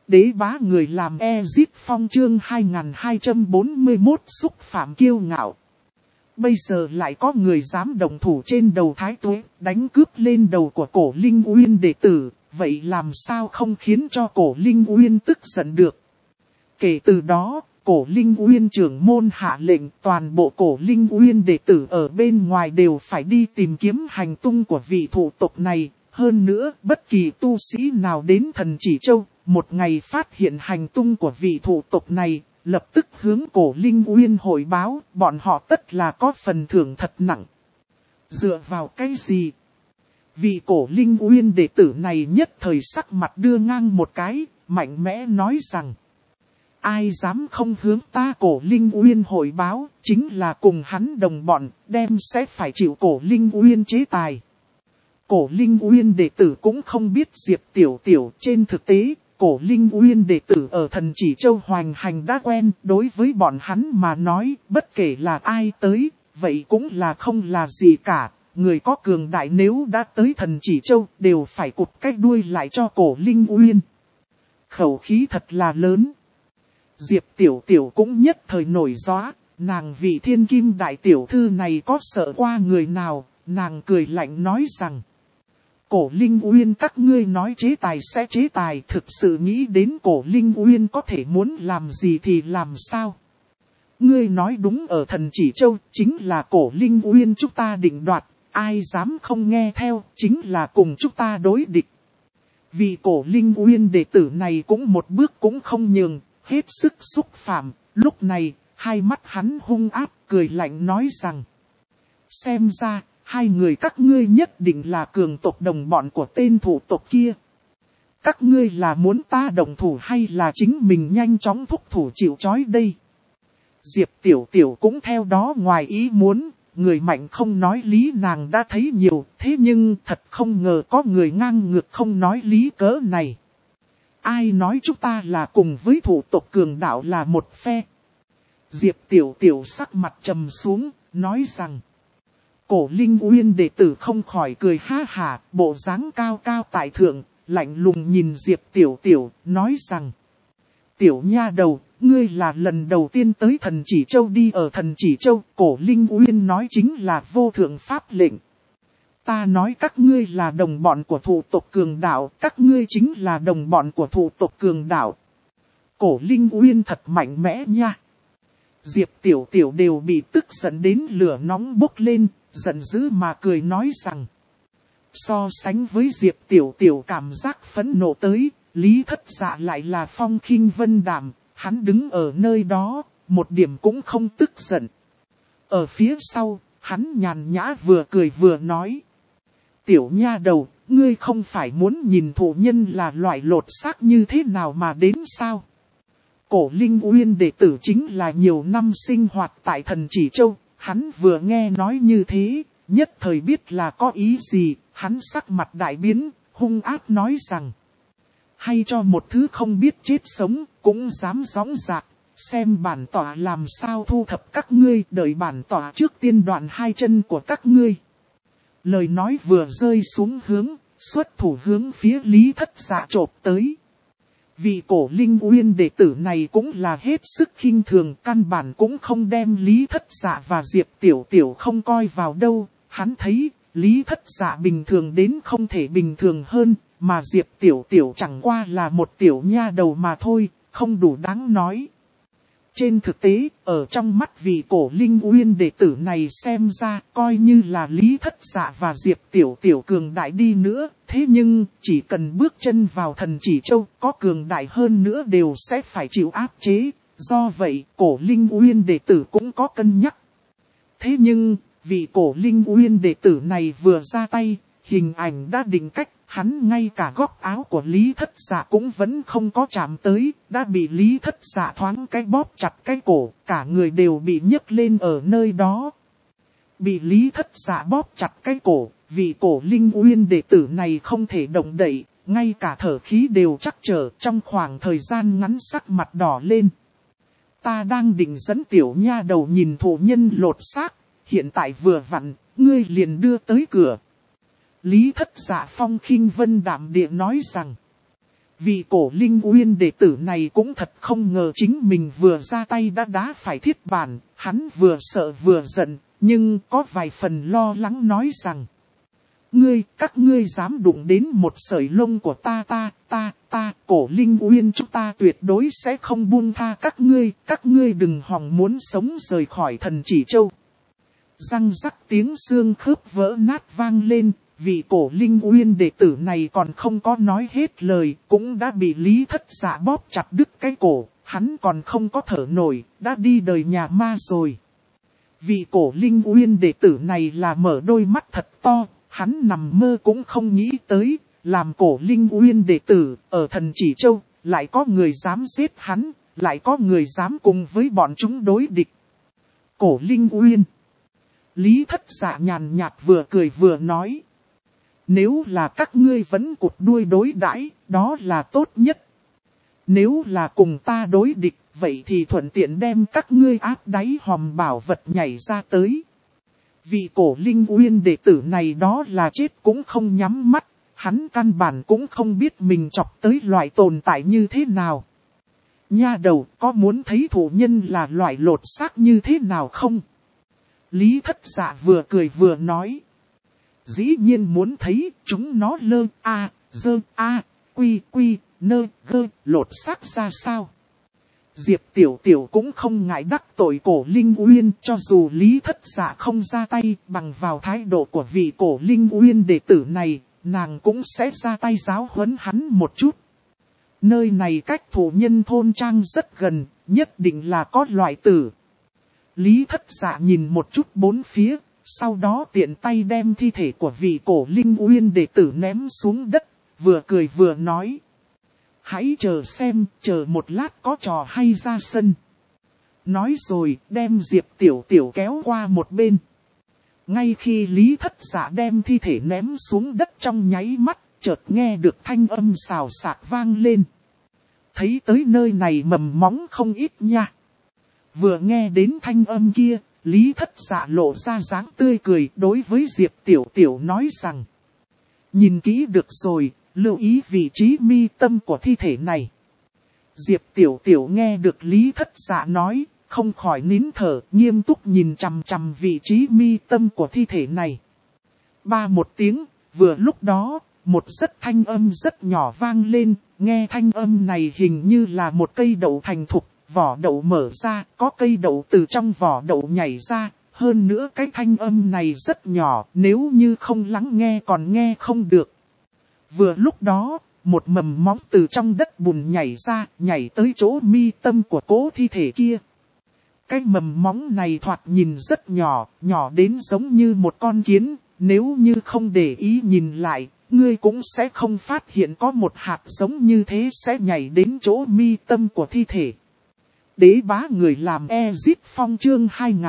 Đế bá người làm Ezip Phong chương 2241 xúc phạm kiêu ngạo. Bây giờ lại có người dám động thủ trên đầu Thái Tuế, đánh cướp lên đầu của Cổ Linh Uyên đệ tử, vậy làm sao không khiến cho Cổ Linh Uyên tức giận được. Kể từ đó, Cổ Linh Uyên trưởng môn hạ lệnh toàn bộ Cổ Linh Uyên đệ tử ở bên ngoài đều phải đi tìm kiếm hành tung của vị thủ tộc này. Hơn nữa, bất kỳ tu sĩ nào đến Thần Chỉ Châu, một ngày phát hiện hành tung của vị thủ tộc này, lập tức hướng Cổ Linh Uyên hội báo, bọn họ tất là có phần thưởng thật nặng. Dựa vào cái gì? Vị Cổ Linh Uyên đệ tử này nhất thời sắc mặt đưa ngang một cái, mạnh mẽ nói rằng: ai dám không hướng ta Cổ Linh Uyên hội báo, chính là cùng hắn đồng bọn, đem sẽ phải chịu Cổ Linh Uyên chế tài. Cổ Linh Uyên đệ tử cũng không biết Diệp Tiểu Tiểu, trên thực tế, Cổ Linh Uyên đệ tử ở Thần Chỉ Châu hoành hành đã quen, đối với bọn hắn mà nói, bất kể là ai tới, vậy cũng là không là gì cả. Người có cường đại nếu đã tới Thần Chỉ Châu, đều phải cụt cái đuôi lại cho Cổ Linh Uyên. Khẩu khí thật là lớn. Diệp Tiểu Tiểu cũng nhất thời nổi gió, nàng vị thiên kim đại tiểu thư này có sợ qua người nào, nàng cười lạnh nói rằng: Cổ Linh Uyên các ngươi nói chế tài sẽ chế tài, thực sự nghĩ đến Cổ Linh Uyên có thể muốn làm gì thì làm sao. Ngươi nói đúng, ở Thần Chỉ Châu chính là Cổ Linh Uyên chúng ta định đoạt, ai dám không nghe theo chính là cùng chúng ta đối địch. Vì Cổ Linh Uyên đệ tử này cũng một bước cũng không nhường, hết sức xúc phạm. Lúc này, hai mắt hắn hung ác cười lạnh nói rằng: xem ra, hai người các ngươi nhất định là cường tộc đồng bọn của tên thủ tộc kia. Các ngươi là muốn ta đồng thủ hay là chính mình nhanh chóng thúc thủ chịu trói đây? Diệp Tiểu Tiểu cũng theo đó ngoài ý muốn, người mạnh không nói lý nàng đã thấy nhiều, thế nhưng thật không ngờ có người ngang ngược không nói lý cỡ này. Ai nói chúng ta là cùng với thủ tộc cường đạo là một phe? Diệp Tiểu Tiểu sắc mặt trầm xuống, nói rằng: Cổ Linh Uyên đệ tử không khỏi cười ha hả, bộ dáng cao cao tại thượng, lạnh lùng nhìn Diệp Tiểu Tiểu, nói rằng: Tiểu nha đầu, ngươi là lần đầu tiên tới Thần Chỉ Châu đi, ở Thần Chỉ Châu, Cổ Linh Uyên nói chính là vô thượng pháp lệnh. Ta nói các ngươi là đồng bọn của thủ tộc cường đạo, các ngươi chính là đồng bọn của thủ tộc cường đạo. Cổ Linh Uyên thật mạnh mẽ nha. Diệp Tiểu Tiểu đều bị tức giận đến lửa nóng bốc lên, giận dữ mà cười nói rằng: so sánh với Diệp Tiểu Tiểu cảm giác phẫn nộ tới, Lý Thất Dạ lại là phong khinh vân đạm, hắn đứng ở nơi đó, một điểm cũng không tức giận. Ở phía sau, hắn nhàn nhã vừa cười vừa nói: Tiểu nha đầu, ngươi không phải muốn nhìn thụ nhân là loại lột xác như thế nào mà đến sao? Cổ Linh Uyên đệ tử chính là nhiều năm sinh hoạt tại Thần Chỉ Châu, hắn vừa nghe nói như thế, nhất thời biết là có ý gì, hắn sắc mặt đại biến, hung ác nói rằng: hay cho một thứ không biết chết sống, cũng dám dõng dạc, xem bản tỏa làm sao thu thập các ngươi, đợi bản tỏa trước tiên đoạn hai chân của các ngươi. Lời nói vừa rơi xuống xuất thủ hướng phía Lý Thất Dạ chộp tới. Vị Cổ Linh Uyên đệ tử này cũng là hết sức khinh thường, căn bản cũng không đem Lý Thất Dạ và Diệp Tiểu Tiểu không coi vào đâu. Hắn thấy Lý Thất Dạ bình thường đến không thể bình thường hơn, mà Diệp Tiểu Tiểu chẳng qua là một tiểu nha đầu mà thôi, không đủ đáng nói. Trên thực tế, ở trong mắt vị Cổ Linh Uyên đệ tử này xem ra, coi như là Lý Thất Dạ và Diệp Tiểu Tiểu cường đại đi nữa, thế nhưng chỉ cần bước chân vào Thần Chỉ Châu, có cường đại hơn nữa đều sẽ phải chịu áp chế. Do vậy, Cổ Linh Uyên đệ tử cũng có cân nhắc. Thế nhưng, vị Cổ Linh Uyên đệ tử này vừa ra tay, hình ảnh đã định cách. Hắn ngay cả góc áo của Lý Thất Dạ cũng vẫn không có chạm tới, đã bị Lý Thất Dạ thoáng cái bóp chặt cái cổ, cả người đều bị nhấc lên ở nơi đó. Bị Lý Thất Dạ bóp chặt cái cổ, vị Cổ Linh Uyên đệ tử này không thể động đậy, ngay cả thở khí đều trắc trở, trong khoảng thời gian ngắn sắc mặt đỏ lên. Ta đang định dẫn tiểu nha đầu nhìn thụ nhân lột xác, hiện tại vừa vặn, ngươi liền đưa tới cửa. Lý Thất Dạ phong khinh vân đạm địa nói rằng: Vị cổ linh uyên đệ tử này cũng thật không ngờ chính mình vừa ra tay đã đá phải thiết bản, hắn vừa sợ vừa giận, nhưng có vài phần lo lắng nói rằng: các ngươi dám đụng đến một sợi lông của ta, cổ linh uyên chúng ta tuyệt đối sẽ không buông tha các ngươi đừng hòng muốn sống rời khỏi Thần Chỉ Châu. Răng rắc tiếng xương khớp vỡ nát vang lên, vị cổ linh uyên đệ tử này còn không có nói hết lời, cũng đã bị Lý Thất Dạ bóp chặt đứt cái cổ, hắn còn không có thở nổi, đã đi đời nhà ma rồi. Vị cổ linh uyên đệ tử này là mở đôi mắt thật to, hắn nằm mơ cũng không nghĩ tới, làm cổ linh uyên đệ tử, ở Thần Chỉ Châu, lại có người dám giết hắn, lại có người dám cùng với bọn chúng đối địch. Cổ linh uyên. Lý Thất Dạ nhàn nhạt vừa cười vừa nói: nếu là các ngươi vẫn cụt đuôi đối đãi, đó là tốt nhất. Nếu là cùng ta đối địch, vậy thì thuận tiện đem các ngươi áp đáy hòm bảo vật nhảy ra tới. Vị cổ linh uyên đệ tử này đó là chết cũng không nhắm mắt, hắn căn bản cũng không biết mình chọc tới loại tồn tại như thế nào. Nha đầu, có muốn thấy thủ nhân là loại lột xác như thế nào không? Lý Thất Dạ vừa cười vừa nói: dĩ nhiên muốn thấy, chúng nó lột xác ra sao? Diệp Tiểu Tiểu cũng không ngại đắc tội cổ linh uyên, cho dù Lý Thất Dạ không ra tay, bằng vào thái độ của vị cổ linh uyên đệ tử này, nàng cũng sẽ ra tay giáo huấn hắn một chút. Nơi này cách thủ nhân thôn trang rất gần, nhất định là có loại tử. Lý Thất Dạ nhìn một chút bốn phía, sau đó tiện tay đem thi thể của vị cổ linh uyên đệ tử ném xuống đất, vừa cười vừa nói: hãy chờ xem, chờ một lát có trò hay ra sân. Nói rồi, đem Diệp Tiểu Tiểu kéo qua một bên. Ngay khi Lý Thất Dạ đem thi thể ném xuống đất trong nháy mắt, chợt nghe được thanh âm xào xạc vang lên. Thấy tới nơi này mầm móng không ít nha. Vừa nghe đến thanh âm kia, Lý Thất Dạ lộ ra dáng tươi cười đối với Diệp Tiểu Tiểu nói rằng: nhìn kỹ được rồi, lưu ý vị trí mi tâm của thi thể này. Diệp Tiểu Tiểu nghe được Lý Thất Dạ nói, không khỏi nín thở, nghiêm túc nhìn chằm chằm vị trí mi tâm của thi thể này. Ba một tiếng, vừa lúc đó, một thanh âm rất nhỏ vang lên, nghe thanh âm này hình như là một cây đậu thành thục, vỏ đậu mở ra, có cây đậu từ trong vỏ đậu nhảy ra, hơn nữa cái thanh âm này rất nhỏ, nếu như không lắng nghe còn nghe không được. Vừa lúc đó, một mầm móng từ trong đất bùn nhảy ra, nhảy tới chỗ mi tâm của cố thi thể kia. Cái mầm móng này thoạt nhìn rất nhỏ, nhỏ đến giống như một con kiến, nếu như không để ý nhìn lại, ngươi cũng sẽ không phát hiện có một hạt giống như thế sẽ nhảy đến chỗ mi tâm của thi thể. Đế bá người làm Ezip Phong chương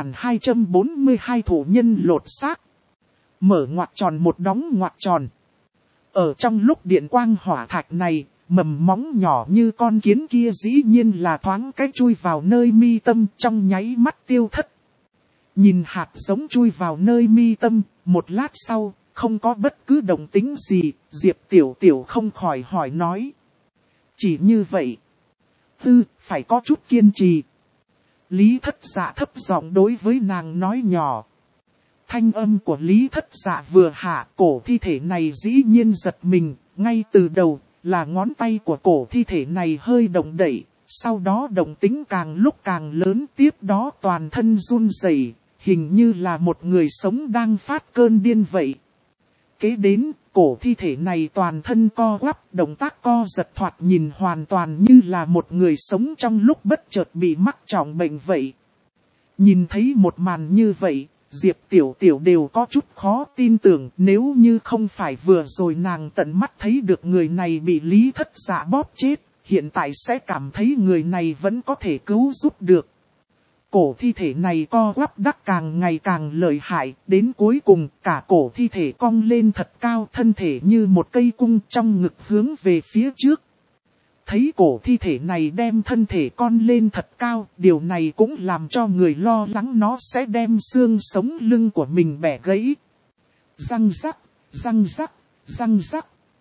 2242 thủ nhân lột xác. Mở ngoặc tròn một đóng ngoặc tròn. Ở trong lúc điện quang hỏa thạch này, mầm móng nhỏ như con kiến kia dĩ nhiên là thoáng cách chui vào nơi mi tâm trong nháy mắt tiêu thất. Nhìn hạt giống chui vào nơi mi tâm, một lát sau, không có bất cứ động tĩnh gì, Diệp Tiểu Tiểu không khỏi hỏi nói: chỉ như vậy. Phải có chút kiên trì. Lý Thất Dạ thấp giọng đối với nàng nói nhỏ. Thanh âm của Lý Thất Dạ vừa hạ, cổ thi thể này dĩ nhiên giật mình, ngay từ đầu là ngón tay của cổ thi thể này hơi động đậy, sau đó động tĩnh càng lúc càng lớn, tiếp đó toàn thân run rẩy, hình như là một người sống đang phát cơn điên vậy. Kế đến, cổ thi thể này toàn thân co quắp, động tác co giật thoạt nhìn hoàn toàn như là một người sống trong lúc bất chợt bị mắc trọng bệnh vậy. Nhìn thấy một màn như vậy, Diệp Tiểu Tiểu đều có chút khó tin tưởng, nếu như không phải vừa rồi nàng tận mắt thấy được người này bị Lý Thất Dạ bóp chết, hiện tại sẽ cảm thấy người này vẫn có thể cứu giúp được. Cổ thi thể này co quắp đắc càng ngày càng lợi hại, đến cuối cùng cả cổ thi thể cong lên thật cao, thân thể như một cây cung trong ngực hướng về phía trước. Thấy cổ thi thể này đem thân thể con lên thật cao, điều này cũng làm cho người lo lắng nó sẽ đem xương sống lưng của mình bẻ gãy. Răng rắc, răng rắc, răng rắc.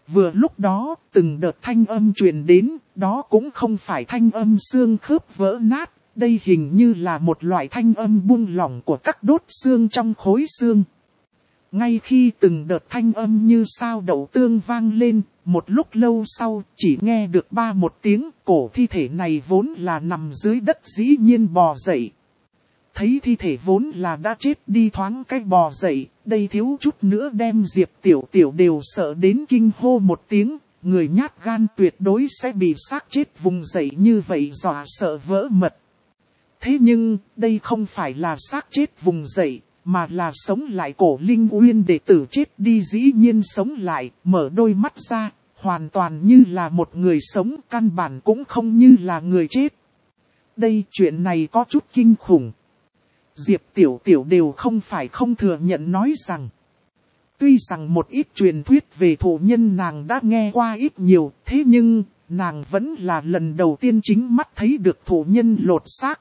Vừa lúc đó, từng đợt thanh âm truyền đến, đó cũng không phải thanh âm xương khớp vỡ nát, đây hình như là một loại thanh âm buông lỏng của các đốt xương trong khối xương. Ngay khi từng đợt thanh âm như sao đậu tương vang lên, một lúc lâu sau chỉ nghe được một tiếng, cổ thi thể này vốn là nằm dưới đất dĩ nhiên bò dậy. Thấy thi thể vốn là đã chết đi thoáng cái bò dậy, đây thiếu chút nữa đem Diệp Tiểu Tiểu đều sợ đến kinh hô một tiếng, người nhát gan tuyệt đối sẽ bị xác chết vùng dậy như vậy dọa sợ vỡ mật. Thế nhưng, đây không phải là xác chết vùng dậy, mà là sống lại. Cổ Linh Uyên đệ tử chết đi dĩ nhiên sống lại, mở đôi mắt ra, hoàn toàn như là một người sống, căn bản cũng không như là người chết. Đây chuyện này có chút kinh khủng. Diệp Tiểu Tiểu đều không phải không thừa nhận nói rằng. Tuy rằng một ít truyền thuyết về thổ nhân nàng đã nghe qua ít nhiều, thế nhưng, nàng vẫn là lần đầu tiên chính mắt thấy được thổ nhân lột xác.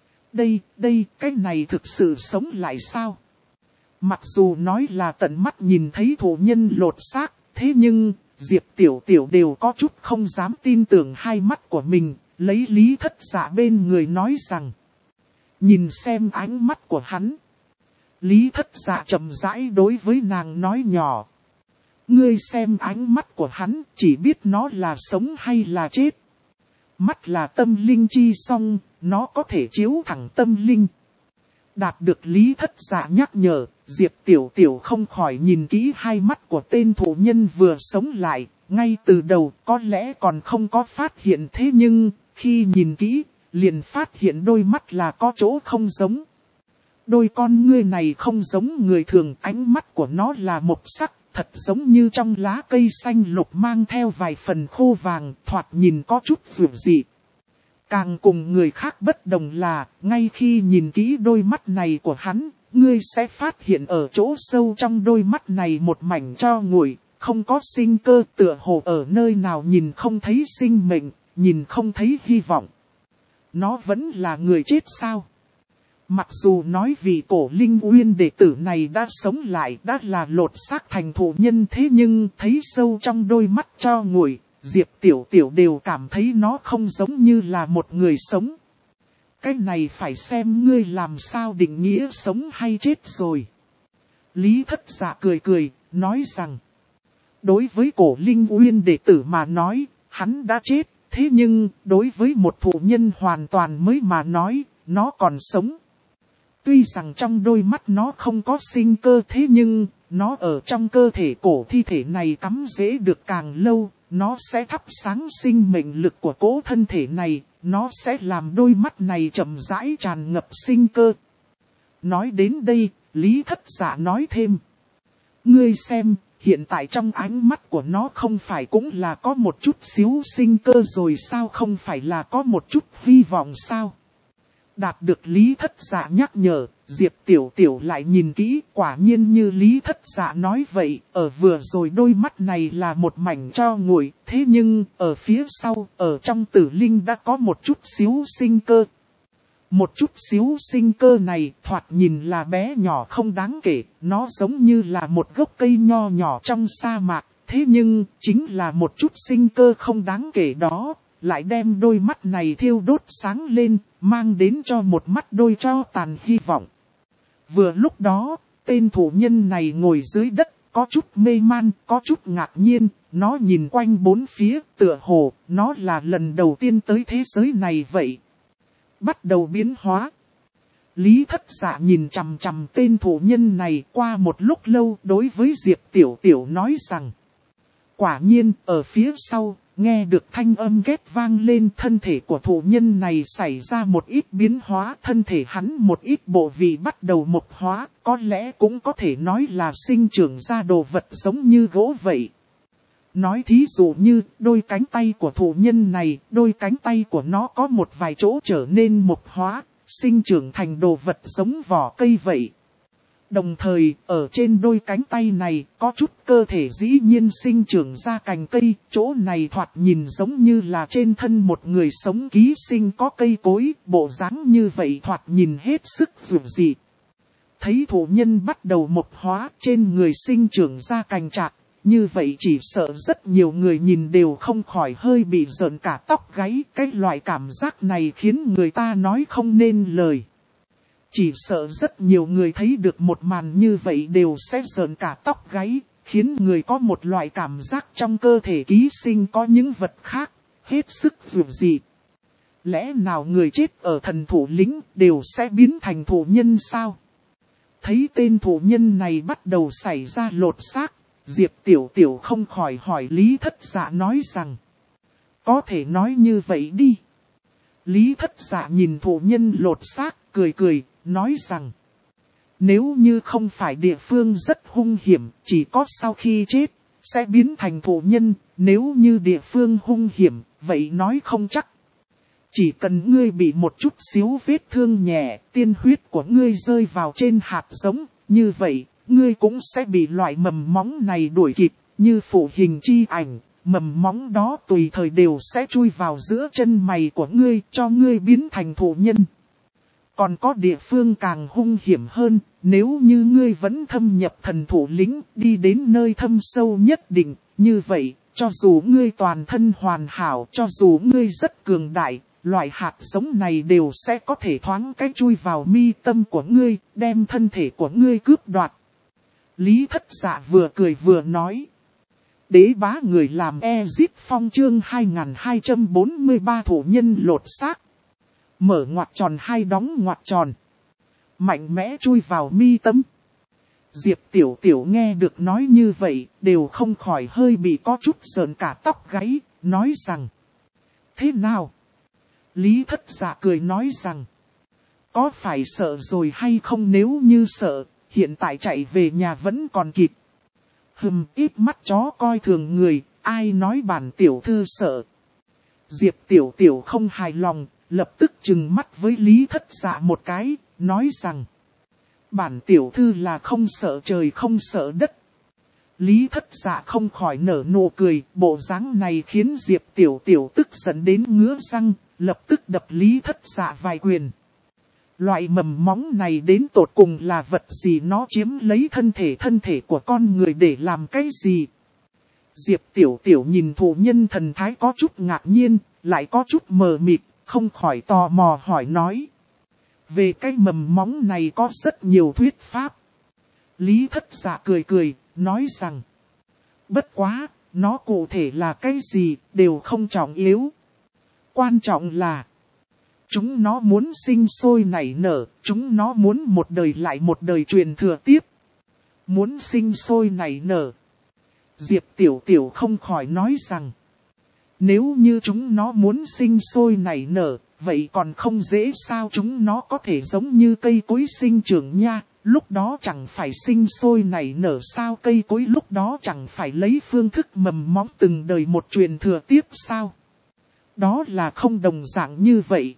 Cái này thực sự sống lại sao? Mặc dù nói là tận mắt nhìn thấy thổ nhân lột xác, thế nhưng, Diệp Tiểu Tiểu đều có chút không dám tin tưởng hai mắt của mình, lấy Lý Thất Dạ bên người nói rằng. Nhìn xem ánh mắt của hắn. Lý Thất Dạ chậm rãi đối với nàng nói nhỏ. Ngươi xem ánh mắt của hắn, chỉ biết nó là sống hay là chết. Mắt là tâm linh chi song, nó có thể chiếu thẳng tâm linh. Đạt được Lý Thất Dạ nhắc nhở, Diệp Tiểu Tiểu không khỏi nhìn kỹ hai mắt của tên thổ nhân vừa sống lại. Ngay từ đầu có lẽ còn không có phát hiện, thế nhưng khi nhìn kỹ, liền phát hiện đôi mắt là có chỗ không giống. Đôi con ngươi này không giống người thường, ánh mắt của nó là mộc sắc, thật giống như trong lá cây xanh lục mang theo vài phần khô vàng, thoạt nhìn có chút dịu dị. Càng cùng người khác bất đồng là, ngay khi nhìn kỹ đôi mắt này của hắn, ngươi sẽ phát hiện ở chỗ sâu trong đôi mắt này một mảnh tro nguội, không có sinh cơ, tựa hồ ở nơi nào nhìn không thấy sinh mệnh, nhìn không thấy hy vọng. Nó vẫn là người chết sao? Mặc dù nói vì Cổ Linh Uyên đệ tử này đã sống lại, đã là lột xác thành thổ nhân, thế nhưng thấy sâu trong đôi mắt tro nguội, Diệp Tiểu Tiểu đều cảm thấy nó không giống như là một người sống. Cái này phải xem ngươi làm sao định nghĩa sống hay chết rồi. Lý Thất Dạ cười cười, nói rằng. Đối với Cổ Linh Uyên đệ tử mà nói, hắn đã chết. Thế nhưng, đối với một thổ nhân hoàn toàn mới mà nói, nó còn sống. Tuy rằng trong đôi mắt nó không có sinh cơ, thế nhưng, nó ở trong cơ thể cổ thi thể này cắm rễ được càng lâu, nó sẽ thắp sáng sinh mệnh lực của cỗ thân thể này, nó sẽ làm đôi mắt này chậm rãi tràn ngập sinh cơ. Nói đến đây, Lý Thất Dạ nói thêm. Ngươi xem, hiện tại trong ánh mắt của nó không phải cũng là có một chút xíu sinh cơ rồi sao, không phải là có một chút hy vọng sao? Đạt được Lý Thất Dạ nhắc nhở, Diệp Tiểu Tiểu lại nhìn kỹ, quả nhiên như Lý Thất Dạ nói vậy, ở vừa rồi đôi mắt này là một mảnh tro nguội, thế nhưng ở phía sau, ở trong tử linh đã có một chút xíu sinh cơ. Một chút xíu sinh cơ này thoạt nhìn là bé nhỏ không đáng kể, nó giống như là một gốc cây nho nhỏ trong sa mạc, thế nhưng chính là một chút sinh cơ không đáng kể đó, lại đem đôi mắt này thiêu đốt sáng lên, mang đến cho một mắt đôi tro tàn hy vọng. Vừa lúc đó, tên thủ nhân này ngồi dưới đất, có chút mê man, có chút ngạc nhiên, nó nhìn quanh bốn phía, tựa hồ, nó là lần đầu tiên tới thế giới này vậy. Bắt đầu biến hóa. Lý Thất Dạ nhìn chằm chằm tên thủ nhân này qua một lúc lâu đối với Diệp Tiểu Tiểu nói rằng. Quả nhiên, ở phía sau, nghe được thanh âm ghét vang lên, thân thể của thủ nhân này xảy ra một ít biến hóa, thân thể hắn một ít bộ vị bắt đầu mộc hóa, có lẽ cũng có thể nói là sinh trưởng ra đồ vật giống như gỗ vậy. Nói thí dụ như, đôi cánh tay của thủ nhân này, đôi cánh tay của nó có một vài chỗ trở nên mộc hóa, sinh trưởng thành đồ vật giống vỏ cây vậy. Đồng thời, ở trên đôi cánh tay này, có chút cơ thể dĩ nhiên sinh trưởng ra cành cây, chỗ này thoạt nhìn giống như là trên thân một người sống ký sinh có cây cối, bộ dáng như vậy thoạt nhìn hết sức dịu dị. Thấy thủ nhân bắt đầu mộc hóa, trên người sinh trưởng ra cành trạc, như vậy chỉ sợ rất nhiều người nhìn đều không khỏi hơi bị rợn cả tóc gáy. Cái loại cảm giác này khiến người ta nói không nên lời. Chỉ sợ rất nhiều người thấy được một màn như vậy đều sẽ rợn cả tóc gáy, khiến người có một loại cảm giác trong cơ thể ký sinh có những vật khác, hết sức dữ dị. Lẽ nào người chết ở thần thủ lĩnh đều sẽ biến thành thủ nhân sao? Thấy tên thủ nhân này bắt đầu xảy ra lột xác, Diệp Tiểu Tiểu không khỏi hỏi Lý Thất Dạ nói rằng: có thể nói như vậy đi. Lý Thất Dạ nhìn thủ nhân lột xác, cười cười, nói rằng: nếu như không phải địa phương rất hung hiểm, chỉ có sau khi chết, sẽ biến thành thủ nhân, nếu như địa phương hung hiểm, vậy nói không chắc. Chỉ cần ngươi bị một chút xíu vết thương nhẹ, tiên huyết của ngươi rơi vào trên hạt giống, như vậy, ngươi cũng sẽ bị loại mầm móng này đuổi kịp, như phụ hình chi ảnh, mầm móng đó tùy thời đều sẽ chui vào giữa chân mày của ngươi, cho ngươi biến thành thủ nhân. Còn có địa phương càng hung hiểm hơn, nếu như ngươi vẫn thâm nhập thần thủ lĩnh, đi đến nơi thâm sâu nhất định, như vậy, cho dù ngươi toàn thân hoàn hảo, cho dù ngươi rất cường đại, loại hạt giống này đều sẽ có thể thoáng cách chui vào mi tâm của ngươi, đem thân thể của ngươi cướp đoạt. Lý Thất Dạ vừa cười vừa nói: đế bá người làm Ezip Phong chương 2243 thủ nhân lột xác. Mở ngoặc tròn hai đóng ngoặc tròn. Mạnh mẽ chui vào mi tâm. Diệp Tiểu Tiểu nghe được nói như vậy, đều không khỏi hơi bị có chút sờn cả tóc gáy, nói rằng: thế nào? Lý Thất Dạ cười nói rằng: có phải sợ rồi hay không? Nếu như sợ, hiện tại chạy về nhà vẫn còn kịp. Ít mắt chó coi thường người, ai nói bản tiểu thư sợ. Diệp Tiểu Tiểu không hài lòng, lập tức trừng mắt với Lý Thất Dạ một cái, nói rằng: bản tiểu thư là không sợ trời không sợ đất. Lý Thất Dạ không khỏi nở nụ cười, bộ dáng này khiến Diệp Tiểu Tiểu tức giận đến ngứa răng, lập tức đập Lý Thất Dạ vài quyền. Loại mầm móng này đến tột cùng là vật gì, nó chiếm lấy thân thể của con người để làm cái gì? Diệp Tiểu Tiểu nhìn thủ nhân thần thái có chút ngạc nhiên, lại có chút mờ mịt, không khỏi tò mò hỏi nói: về cái mầm móng này có rất nhiều thuyết pháp. Lý Thất Dạ cười cười, nói rằng: bất quá, nó cụ thể là cái gì, đều không trọng yếu. Quan trọng là chúng nó muốn sinh sôi nảy nở, chúng nó muốn một đời lại một đời truyền thừa tiếp. Muốn sinh sôi nảy nở. Diệp Tiểu Tiểu không khỏi nói rằng: nếu như chúng nó muốn sinh sôi nảy nở, vậy còn không dễ sao? Chúng nó có thể giống như cây cối sinh trưởng nha, lúc đó chẳng phải sinh sôi nảy nở sao? Cây cối lúc đó chẳng phải lấy phương thức mầm móng từng đời một truyền thừa tiếp sao? Đó là không đồng dạng như vậy.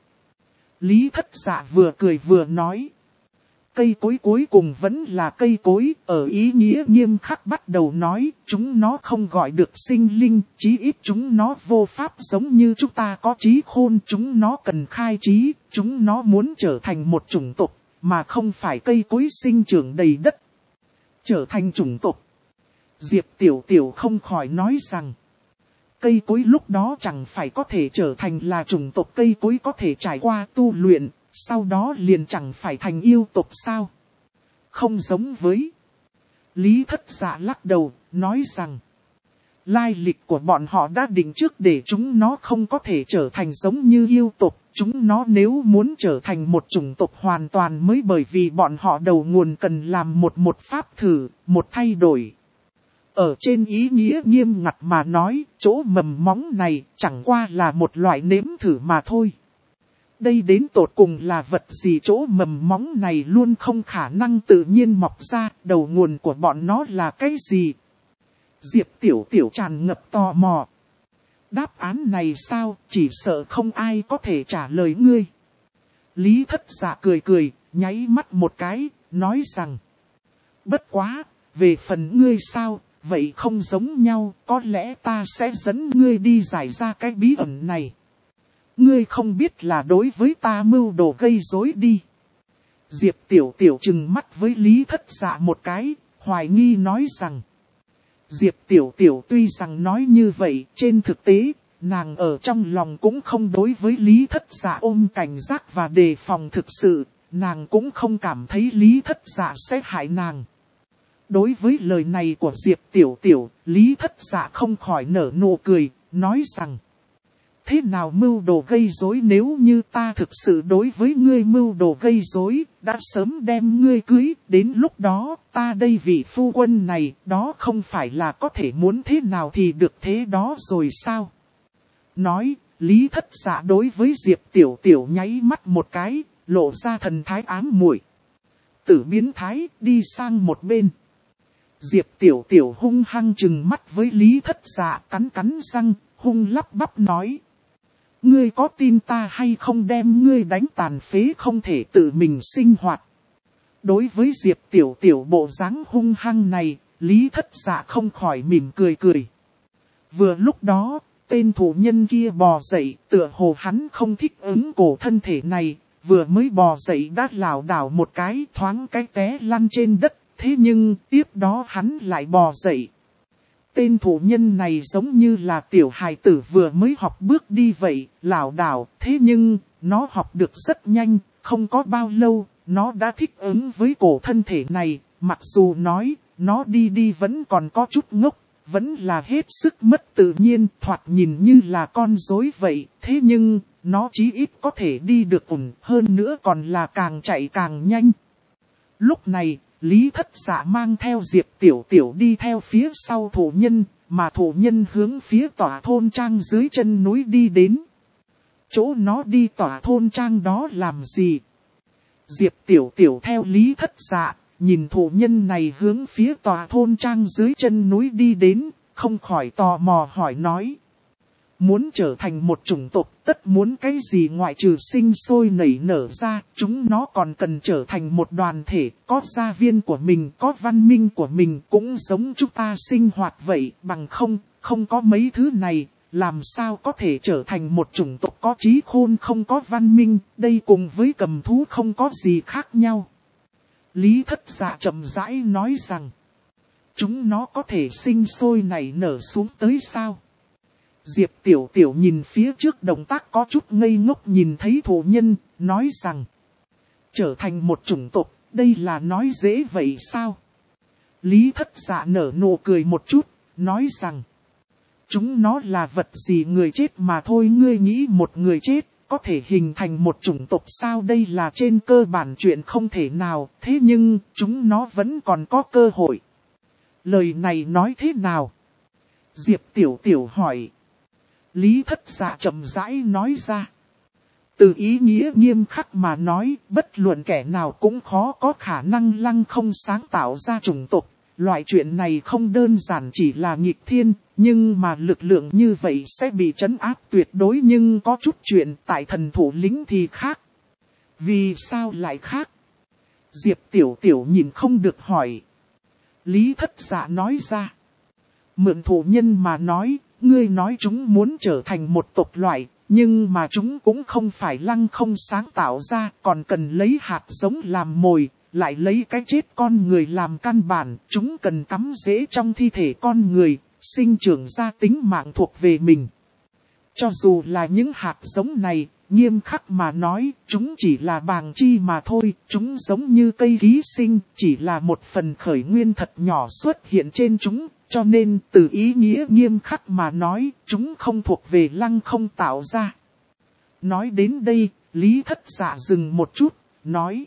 Lý Thất Dạ vừa cười vừa nói: cây cối cuối cùng vẫn là cây cối, ở ý nghĩa nghiêm khắc bắt đầu nói, chúng nó không gọi được sinh linh, chí ít chúng nó vô pháp giống như chúng ta có trí khôn, chúng nó cần khai trí, chúng nó muốn trở thành một chủng tộc, mà không phải cây cối sinh trưởng đầy đất. Trở thành chủng tộc. Diệp Tiểu Tiểu không khỏi nói rằng: cây cối lúc đó chẳng phải có thể trở thành là chủng tộc, cây cối có thể trải qua tu luyện, sau đó liền chẳng phải thành yêu tộc sao? Không giống với. Lý Thất Dạ lắc đầu, nói rằng: lai lịch của bọn họ đã định trước để chúng nó không có thể trở thành giống như yêu tộc. Chúng nó nếu muốn trở thành một chủng tộc hoàn toàn mới, bởi vì bọn họ đầu nguồn cần làm một pháp thử, một thay đổi. Ở trên ý nghĩa nghiêm ngặt mà nói, chỗ mầm móng này chẳng qua là một loại nếm thử mà thôi. Đây đến tột cùng là vật gì? Chỗ mầm móng này luôn không khả năng tự nhiên mọc ra, đầu nguồn của bọn nó là cái gì? Diệp Tiểu Tiểu tràn ngập tò mò. Đáp án này sao, chỉ sợ không ai có thể trả lời ngươi. Lý Thất Dạ cười cười, nháy mắt một cái, nói rằng: bất quá, về phần ngươi sao, vậy không giống nhau, có lẽ ta sẽ dẫn ngươi đi giải ra cái bí ẩn này. Ngươi không biết là đối với ta mưu đồ gây rối đi. Diệp Tiểu Tiểu trừng mắt với Lý Thất Dạ một cái, hoài nghi nói rằng: Diệp Tiểu Tiểu tuy rằng nói như vậy, trên thực tế, nàng ở trong lòng cũng không đối với Lý Thất Dạ ôm cảnh giác và đề phòng thực sự, nàng cũng không cảm thấy Lý Thất Dạ sẽ hại nàng. Đối với lời này của Diệp Tiểu Tiểu, Lý Thất Dạ không khỏi nở nụ cười, nói rằng: thế nào mưu đồ gây rối, nếu như ta thực sự đối với ngươi mưu đồ gây rối, đã sớm đem ngươi cưới, đến lúc đó, ta đây vị phu quân này, đó không phải là có thể muốn thế nào thì được thế đó rồi sao? Nói, Lý Thất Dạ đối với Diệp Tiểu Tiểu nháy mắt một cái, lộ ra thần thái ám muội. Tử biến thái, đi sang một bên. Diệp Tiểu Tiểu hung hăng trừng mắt với Lý Thất Dạ, cắn cắn răng, hung lắp bắp nói: ngươi có tin ta hay không đem ngươi đánh tàn phế không thể tự mình sinh hoạt? Đối với Diệp Tiểu Tiểu bộ dáng hung hăng này, Lý Thất Dạ không khỏi mỉm cười cười. Vừa lúc đó, tên thủ nhân kia bò dậy, tựa hồ hắn không thích ứng cổ thân thể này, vừa mới bò dậy đã lảo đảo một cái, thoáng cái té lăn trên đất, thế nhưng tiếp đó hắn lại bò dậy. Tên thủ nhân này giống như là tiểu hài tử vừa mới học bước đi vậy, lảo đảo, thế nhưng nó học được rất nhanh, không có bao lâu, nó đã thích ứng với cổ thân thể này, mặc dù nói, nó đi vẫn còn có chút ngốc, vẫn là hết sức mất tự nhiên, thoạt nhìn như là con rối vậy, thế nhưng, nó chí ít có thể đi được ổn, hơn nữa còn là càng chạy càng nhanh. Lúc này, Lý Thất Dạ mang theo Diệp Tiểu Tiểu đi theo phía sau thủ nhân, mà thủ nhân hướng phía tòa thôn trang dưới chân núi đi đến. Chỗ nó đi tòa thôn trang đó làm gì? Diệp Tiểu Tiểu theo Lý Thất Dạ, nhìn thủ nhân này hướng phía tòa thôn trang dưới chân núi đi đến, không khỏi tò mò hỏi nói. Muốn trở thành một chủng tộc, tất muốn cái gì ngoại trừ sinh sôi nảy nở ra, chúng nó còn cần trở thành một đoàn thể, có gia viên của mình, có văn minh của mình, cũng giống chúng ta sinh hoạt vậy, bằng không có mấy thứ này, làm sao có thể trở thành một chủng tộc có trí khôn không có văn minh, đây cùng với cầm thú không có gì khác nhau. Lý Thất Dạ chậm rãi nói rằng, chúng nó có thể sinh sôi nảy nở xuống tới sao? Diệp Tiểu Tiểu nhìn phía trước động tác có chút ngây ngốc nhìn thấy thủ nhân, nói rằng, trở thành một chủng tộc, đây là nói dễ vậy sao? Lý Thất Dạ nở nụ cười một chút, nói rằng, chúng nó là vật gì người chết mà thôi, ngươi nghĩ một người chết, có thể hình thành một chủng tộc sao? Đây là trên cơ bản chuyện không thể nào, thế nhưng, chúng nó vẫn còn có cơ hội. Lời này nói thế nào? Diệp Tiểu Tiểu hỏi. Lý Thất Dạ chậm rãi nói ra. Từ ý nghĩa nghiêm khắc mà nói, bất luận kẻ nào cũng khó có khả năng lăng không sáng tạo ra chủng tộc. Loại chuyện này không đơn giản chỉ là nghịch thiên, nhưng mà lực lượng như vậy sẽ bị trấn áp tuyệt đối, nhưng có chút chuyện tại thần thủ lĩnh thì khác. Vì sao lại khác? Diệp Tiểu Tiểu nhìn không được hỏi. Lý Thất Dạ nói ra. Mượn thủ nhân mà nói, ngươi nói chúng muốn trở thành một tộc loại, nhưng mà chúng cũng không phải lăng không sáng tạo ra, còn cần lấy hạt giống làm mồi, lại lấy cái chết con người làm căn bản, chúng cần cắm rễ trong thi thể con người, sinh trưởng ra tính mạng thuộc về mình. Cho dù là những hạt giống này, nghiêm khắc mà nói, chúng chỉ là bàng chi mà thôi, chúng giống như cây ký sinh, chỉ là một phần khởi nguyên thật nhỏ xuất hiện trên chúng. Cho nên, từ ý nghĩa nghiêm khắc mà nói, chúng không thuộc về lăng không tạo ra. Nói đến đây, Lý Thất Dạ dừng một chút, nói.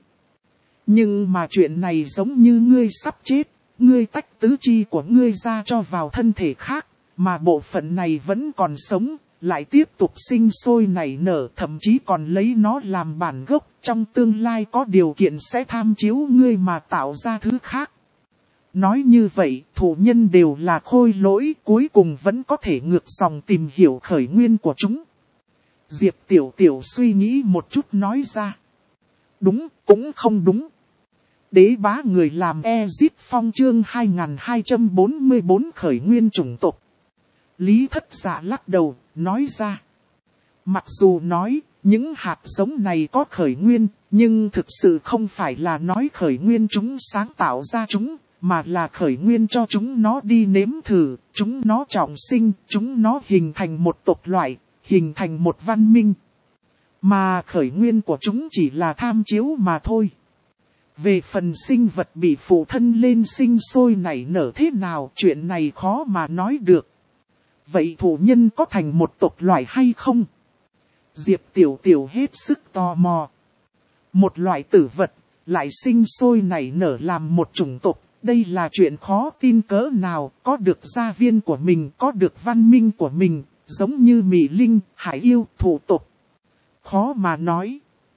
Nhưng mà chuyện này giống như ngươi sắp chết, ngươi tách tứ chi của ngươi ra cho vào thân thể khác, mà bộ phận này vẫn còn sống, lại tiếp tục sinh sôi nảy nở, thậm chí còn lấy nó làm bản gốc, trong tương lai có điều kiện sẽ tham chiếu ngươi mà tạo ra thứ khác. Nói như vậy, thủ nhân đều là khôi lỗi, cuối cùng vẫn có thể ngược dòng tìm hiểu khởi nguyên của chúng. Diệp Tiểu Tiểu suy nghĩ một chút nói ra. Đúng, cũng không đúng. Đế bá người làm Ezip Phong chương 2244 khởi nguyên chủng tộc. Lý Thất Dạ lắc đầu, nói ra. Mặc dù nói, những hạt giống này có khởi nguyên, nhưng thực sự không phải là nói khởi nguyên chúng sáng tạo ra chúng. mà là khởi nguyên cho chúng nó đi nếm thử, chúng nó trọng sinh, chúng nó hình thành một tộc loại, hình thành một văn minh. Mà khởi nguyên của chúng chỉ là tham chiếu mà thôi. Về phần sinh vật bị phụ thân lên sinh sôi nảy nở thế nào, chuyện này khó mà nói được. Vậy thổ nhân có thành một tộc loại hay không? Diệp Tiểu Tiểu hết sức tò mò. Một loại tử vật, lại sinh sôi nảy nở làm một chủng tộc, đây là chuyện khó tin cỡ nào, có được gia viên của mình, có được văn minh của mình, giống như Mị Linh, Hải Yêu, thổ tộc. Khó mà nói.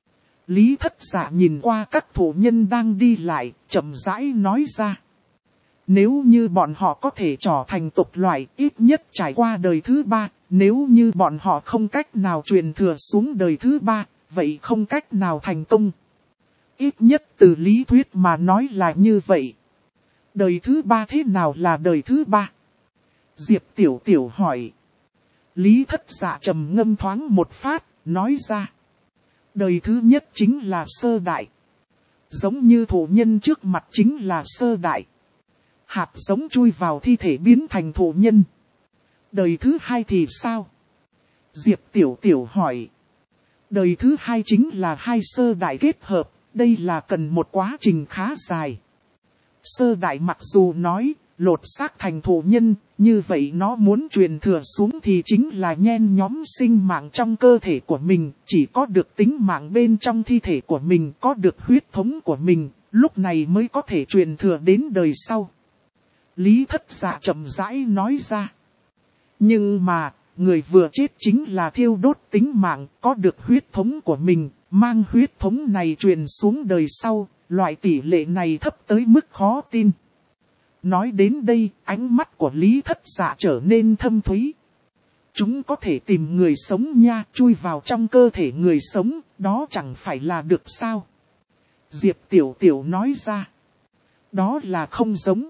Lý Thất Dạ nhìn qua các thổ nhân đang đi lại, chậm rãi nói ra. Nếu như bọn họ có thể trở thành tộc loại, ít nhất trải qua đời thứ 3, nếu như bọn họ không cách nào truyền thừa xuống đời thứ 3, vậy không cách nào thành công. Ít nhất từ lý thuyết mà nói là như vậy. Đời thứ 3 thế nào là đời thứ 3? Diệp Tiểu Tiểu hỏi. Lý Thất Dạ trầm ngâm thoáng một phát, nói ra. Đời thứ nhất chính là sơ đại. Giống như thổ nhân trước mặt chính là sơ đại. Hạt giống chui vào thi thể biến thành thổ nhân. Đời thứ 2 thì sao? Diệp Tiểu Tiểu hỏi. Đời thứ 2 chính là hai sơ đại kết hợp, đây là cần một quá trình khá dài. Sơ đại mặc dù nói, lột xác thành thổ nhân, như vậy nó muốn truyền thừa xuống thì chính là nhen nhóm sinh mạng trong cơ thể của mình, chỉ có được tính mạng bên trong thi thể của mình, có được huyết thống của mình, lúc này mới có thể truyền thừa đến đời sau. Lý Thất Dạ chậm rãi nói ra. Nhưng mà, người vừa chết chính là thiêu đốt tính mạng, có được huyết thống của mình, mang huyết thống này truyền xuống đời sau, loại tỷ lệ này thấp tới mức khó tin. Nói đến đây, ánh mắt của Lý Thất Dạ trở nên thâm thúy. Chúng có thể tìm người sống nha, chui vào trong cơ thể người sống, đó chẳng phải là được sao? Diệp Tiểu Tiểu nói ra. Đó là không giống.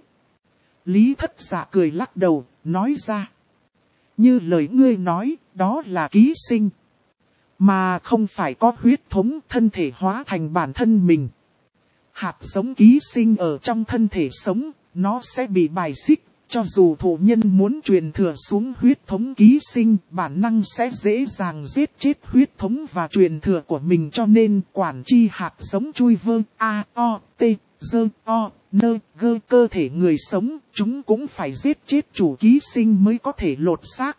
Lý Thất Dạ cười lắc đầu, nói ra. Như lời ngươi nói, đó là ký sinh. Mà không phải có huyết thống thân thể hóa thành bản thân mình. Hạt giống ký sinh ở trong thân thể sống, nó sẽ bị bài xích. Cho dù thổ nhân muốn truyền thừa xuống huyết thống ký sinh, bản năng sẽ dễ dàng giết chết huyết thống và truyền thừa của mình, cho nên quản chi hạt giống chui vơ a o t dơ o nơ gơ cơ thể người sống, chúng cũng phải giết chết chủ ký sinh mới có thể lột xác.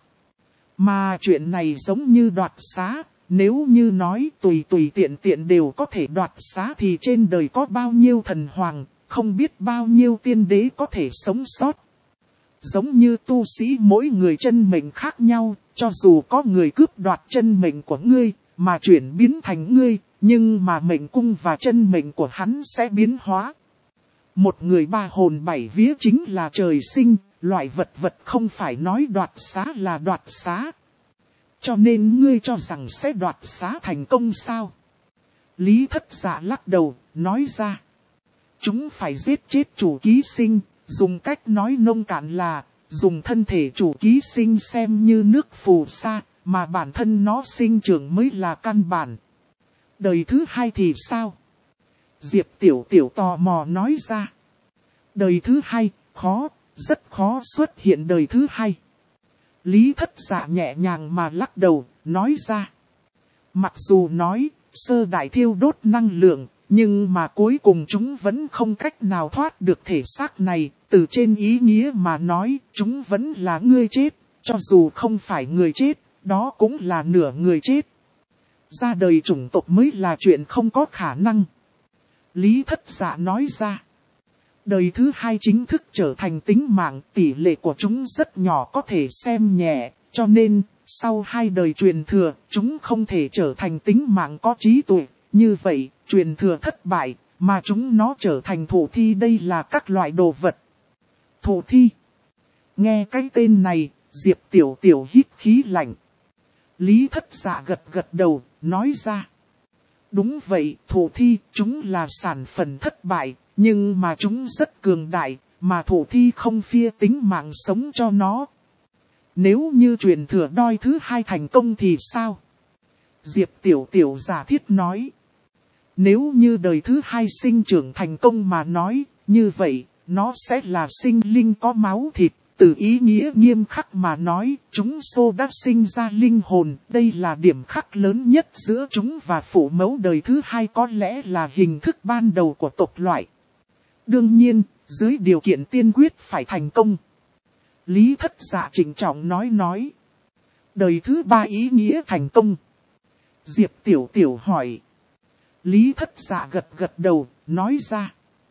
Mà chuyện này giống như đoạt xá, nếu như nói tùy tiện tiện đều có thể đoạt xá thì trên đời có bao nhiêu thần hoàng, không biết bao nhiêu tiên đế có thể sống sót. Giống như tu sĩ mỗi người chân mệnh khác nhau, cho dù có người cướp đoạt chân mệnh của ngươi, mà chuyển biến thành ngươi, nhưng mà mệnh cung và chân mệnh của hắn sẽ biến hóa. Một người ba hồn bảy vía chính là trời sinh, loại vật không phải nói đoạt xá là đoạt xá. Cho nên ngươi cho rằng sẽ đoạt xá thành công sao? Lý Thất Dạ lắc đầu, nói ra. Chúng phải giết chết chủ ký sinh, dùng cách nói nông cạn là, dùng thân thể chủ ký sinh xem như nước phù sa, mà bản thân nó sinh trưởng mới là căn bản. Đời thứ 2 thì sao? Diệp Tiểu Tiểu tò mò nói ra. Đời thứ 2, khó, rất khó xuất hiện đời thứ 2. Lý Thất Dạ nhẹ nhàng mà lắc đầu, nói ra. Mặc dù nói, sơ đại thiêu đốt năng lượng, nhưng mà cuối cùng chúng vẫn không cách nào thoát được thể xác này. Từ trên ý nghĩa mà nói, chúng vẫn là người chết, cho dù không phải người chết, đó cũng là nửa người chết. Ra đời chủng tộc mới là chuyện không có khả năng. Lý Thất Dạ nói ra. Đời thứ 2 chính thức trở thành tính mạng, tỷ lệ của chúng rất nhỏ có thể xem nhẹ, cho nên, sau 2 đời truyền thừa, chúng không thể trở thành tính mạng có trí tuệ. Như vậy, truyền thừa thất bại, mà chúng nó trở thành thổ thi, đây là các loại đồ vật. Thổ thi. Nghe cái tên này, Diệp Tiểu Tiểu hít khí lạnh. Lý Thất Dạ gật đầu, nói ra. Đúng vậy, thổ thi, chúng là sản phẩm thất bại, nhưng mà chúng rất cường đại, mà thổ thi không phia tính mạng sống cho nó. Nếu như truyền thừa đôi thứ 2 thành công thì sao? Diệp Tiểu Tiểu giả thiết nói. Nếu như đời thứ 2 sinh trưởng thành công mà nói, như vậy, nó sẽ là sinh linh có máu thịt. Từ ý nghĩa nghiêm khắc mà nói, chúng xô đã sinh ra linh hồn, đây là điểm khắc lớn nhất giữa chúng và phụ mẫu đời thứ hai, có lẽ là hình thức ban đầu của tộc loại. Đương nhiên, dưới điều kiện tiên quyết phải thành công. Lý Thất Dạ trịnh trọng nói. Đời thứ ba ý nghĩa thành công. Diệp Tiểu Tiểu hỏi. Lý Thất Dạ gật đầu, nói ra.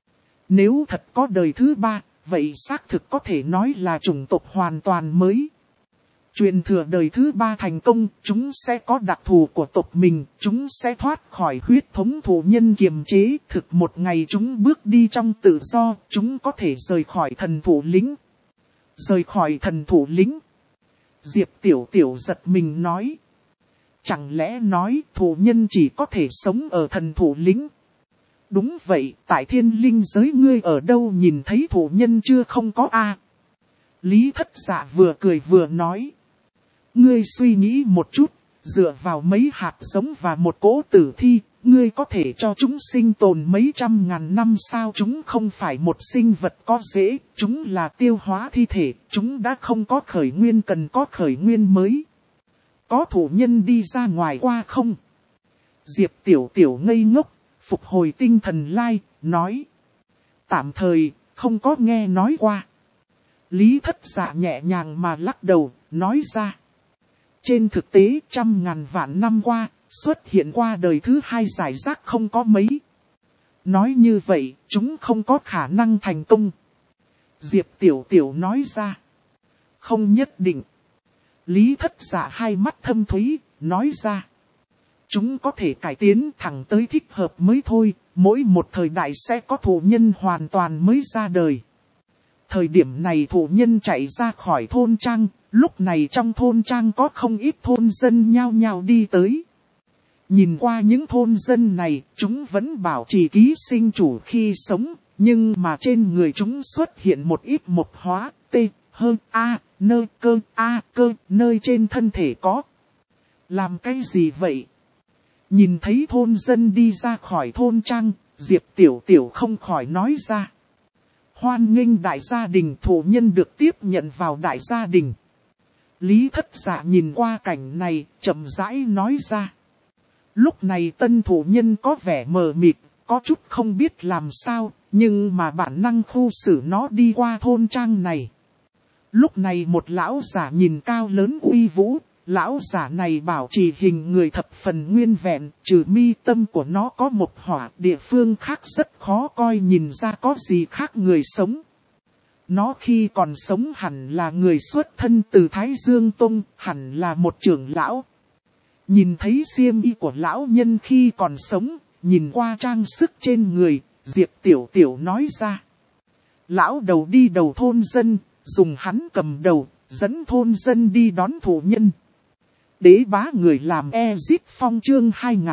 Nếu thật có đời thứ ba, vậy xác thực có thể nói là chủng tộc hoàn toàn mới. Truyền thừa đời thứ ba thành công, chúng sẽ có đặc thù của tộc mình, chúng sẽ thoát khỏi huyết thống thù nhân kiềm chế. Thực một ngày chúng bước đi trong tự do, chúng có thể rời khỏi thần thủ lĩnh. Rời khỏi thần thủ lĩnh. Diệp Tiểu Tiểu giật mình nói. Chẳng lẽ nói thù nhân chỉ có thể sống ở thần thủ lĩnh? Đúng vậy, tại thiên linh giới ngươi ở đâu nhìn thấy thù nhân chưa không có a? Lý Thất Dạ vừa cười vừa nói. Ngươi suy nghĩ một chút, dựa vào mấy hạt giống và một cỗ tử thi, ngươi có thể cho chúng sinh tồn mấy trăm ngàn năm sao? Chúng không phải một sinh vật có rễ, chúng là tiêu hóa thi thể, chúng đã không có khởi nguyên cần có khởi nguyên mới. Có thủ nhân đi ra ngoài qua không? Diệp Tiểu Tiểu ngây ngốc, phục hồi tinh thần lại, nói. Tạm thời, không có nghe nói qua. Lý Thất Dạ nhẹ nhàng mà lắc đầu, nói ra. Trên thực tế, trăm ngàn vạn năm qua, xuất hiện qua đời thứ hai giải rác không có mấy. Nói như vậy, chúng không có khả năng thành công. Diệp Tiểu Tiểu nói ra. Không nhất định. Lý Thất Dạ hai mắt thâm thúy, nói ra. Chúng có thể cải tiến thẳng tới thích hợp mới thôi, mỗi một thời đại sẽ có thù nhân hoàn toàn mới ra đời. Thời điểm này thù nhân chạy ra khỏi thôn trang, lúc này trong thôn trang có không ít thôn dân nhao nhao đi tới. Nhìn qua những thôn dân này, chúng vẫn bảo trì ký sinh chủ khi sống, nhưng mà trên người chúng xuất hiện một ít mộc hóa, cơ, nơi trên thân thể có. Làm cái gì vậy? Nhìn thấy thôn dân đi ra khỏi thôn trang, Diệp Tiểu Tiểu không khỏi nói ra. Hoan nghênh đại gia đình, thù nhân được tiếp nhận vào đại gia đình. Lý Thất Dạ nhìn qua cảnh này, chậm rãi nói ra. Lúc này tân thù nhân có vẻ mờ mịt, có chút không biết làm sao, nhưng mà bản năng khu xử nó đi qua thôn trang này. Lúc này một lão giả nhìn cao lớn uy vũ, lão giả này bảo trì hình người thập phần nguyên vẹn, trừ mi tâm của nó có một hỏa, địa phương khác rất khó coi nhìn ra có gì khác người sống. Nó khi còn sống hẳn là người xuất thân từ Thái Dương Tông, hẳn là một trưởng lão. Nhìn thấy xiêm y của lão nhân khi còn sống, nhìn qua trang sức trên người, Diệp Tiểu Tiểu nói ra. Lão đầu đi đầu thôn dân, dùng hắn cầm đầu, dẫn thôn dân đi đón thù nhân. Đế bá người làm Ezip Phong chương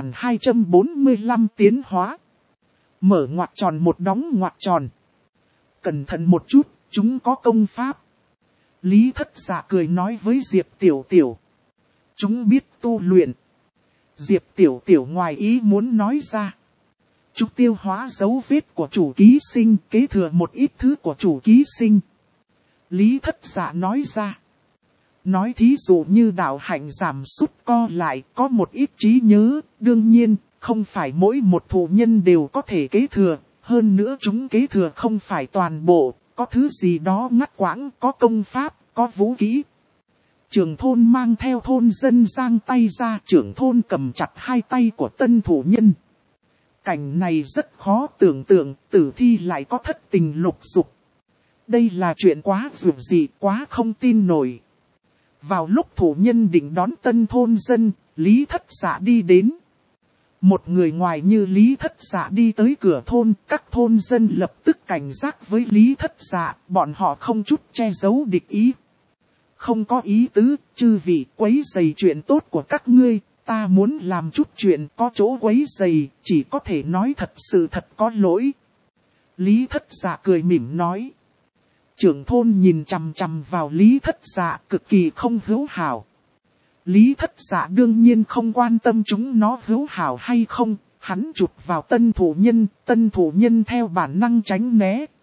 2245 tiến hóa. Mở ngoặc tròn một đóng ngoặc tròn. Cẩn thận một chút, chúng có công pháp. Lý Thất Dạ cười nói với Diệp Tiểu Tiểu. Chúng biết tu luyện. Diệp Tiểu Tiểu ngoài ý muốn nói ra. Chúng tiêu hóa dấu vết của chủ ký sinh, kế thừa một ít thứ của chủ ký sinh. Lý Thất Dạ nói ra. Nói thí dụ như đạo hạnh giảm sút co lại, có một ít trí nhớ, đương nhiên, không phải mỗi một thù nhân đều có thể kế thừa, hơn nữa chúng kế thừa không phải toàn bộ, có thứ gì đó ngắt quãng, có công pháp, có vũ khí. Trưởng thôn mang theo thôn dân giang tay ra, trưởng thôn cầm chặt hai tay của tân thủ nhân. Cảnh này rất khó tưởng tượng, tử thi lại có thất tình lục dục. Đây là chuyện quá dường dị, quá không tin nổi. Vào lúc thủ nhân định đón tân thôn dân, Lý Thất Dạ đi đến. Một người ngoài như Lý Thất Dạ đi tới cửa thôn, các thôn dân lập tức cảnh giác với Lý Thất Dạ, bọn họ không chút che giấu địch ý. Không có ý tứ, chư vị quấy rầy chuyện tốt của các ngươi, ta muốn làm chút chuyện có chỗ quấy rầy, chỉ có thể nói thật sự thật có lỗi. Lý Thất Dạ cười mỉm nói. Trưởng thôn nhìn chằm chằm vào Lý Thất Dạ cực kỳ không hữu hảo. Lý Thất Dạ đương nhiên không quan tâm chúng nó hữu hảo hay không, hắn chụp vào tân thủ nhân theo bản năng tránh né,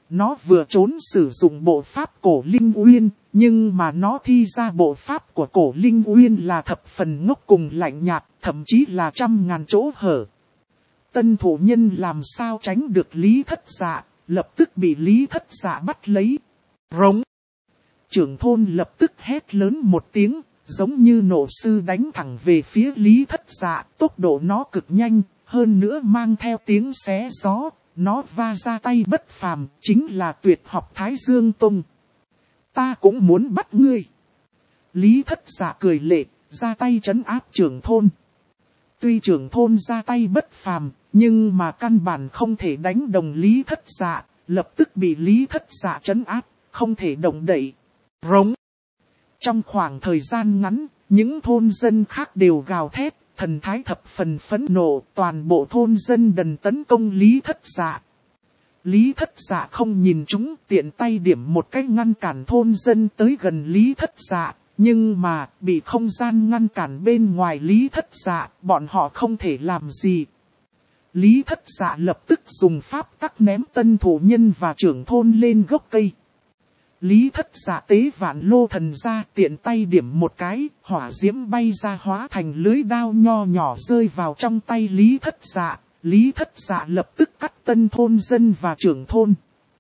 nó vừa trốn sử dụng bộ pháp cổ Linh Uyên, nhưng mà nó thi ra bộ pháp của cổ Linh Uyên là thập phần ngốc cùng lạnh nhạt, thậm chí là trăm ngàn chỗ hở. Tân thủ nhân làm sao tránh được Lý Thất Dạ, lập tức bị Lý Thất Dạ bắt lấy. Rống! Trưởng thôn lập tức hét lớn một tiếng, giống như nộ sư đánh thẳng về phía Lý Thất Dạ, tốc độ nó cực nhanh, hơn nữa mang theo tiếng xé gió, nó va ra tay bất phàm, chính là tuyệt học Thái Dương Tông. Ta cũng muốn bắt ngươi. Lý Thất Dạ cười lệ, ra tay trấn áp trưởng thôn. Tuy trưởng thôn ra tay bất phàm, nhưng mà căn bản không thể đánh đồng Lý Thất Dạ, lập tức bị Lý Thất Dạ trấn áp, không thể động đậy. Rống! Trong khoảng thời gian ngắn, những thôn dân khác đều gào thét, thần thái thập phần phẫn nộ, toàn bộ thôn dân đần tấn công Lý Thất Dạ. Lý Thất Dạ không nhìn chúng, tiện tay điểm một cách ngăn cản thôn dân tới gần Lý Thất Dạ, nhưng mà bị không gian ngăn cản bên ngoài Lý Thất Dạ, bọn họ không thể làm gì. Lý Thất Dạ lập tức dùng pháp tắc ném tân thủ nhân và trưởng thôn lên gốc cây. Lý Thất Dạ tế vạn lô thần ra, tiện tay điểm một cái, hỏa diễm bay ra hóa thành lưới đao nho nhỏ rơi vào trong tay Lý Thất Dạ. Lý Thất Dạ lập tức cắt tân thôn dân và trưởng thôn.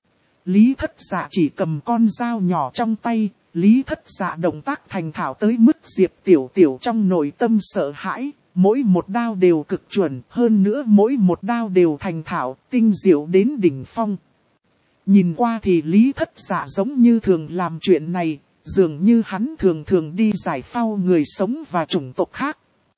Lý Thất Dạ chỉ cầm con dao nhỏ trong tay, Lý Thất Dạ động tác thành thạo tới mức Diệp Tiểu Tiểu trong nội tâm sợ hãi, mỗi một đao đều cực chuẩn, hơn nữa mỗi một đao đều thành thạo, tinh diệu đến đỉnh phong. Nhìn qua thì Lý Thất Dạ giống như thường làm chuyện này, dường như hắn thường thường đi giải phao người sống và chủng tộc khác.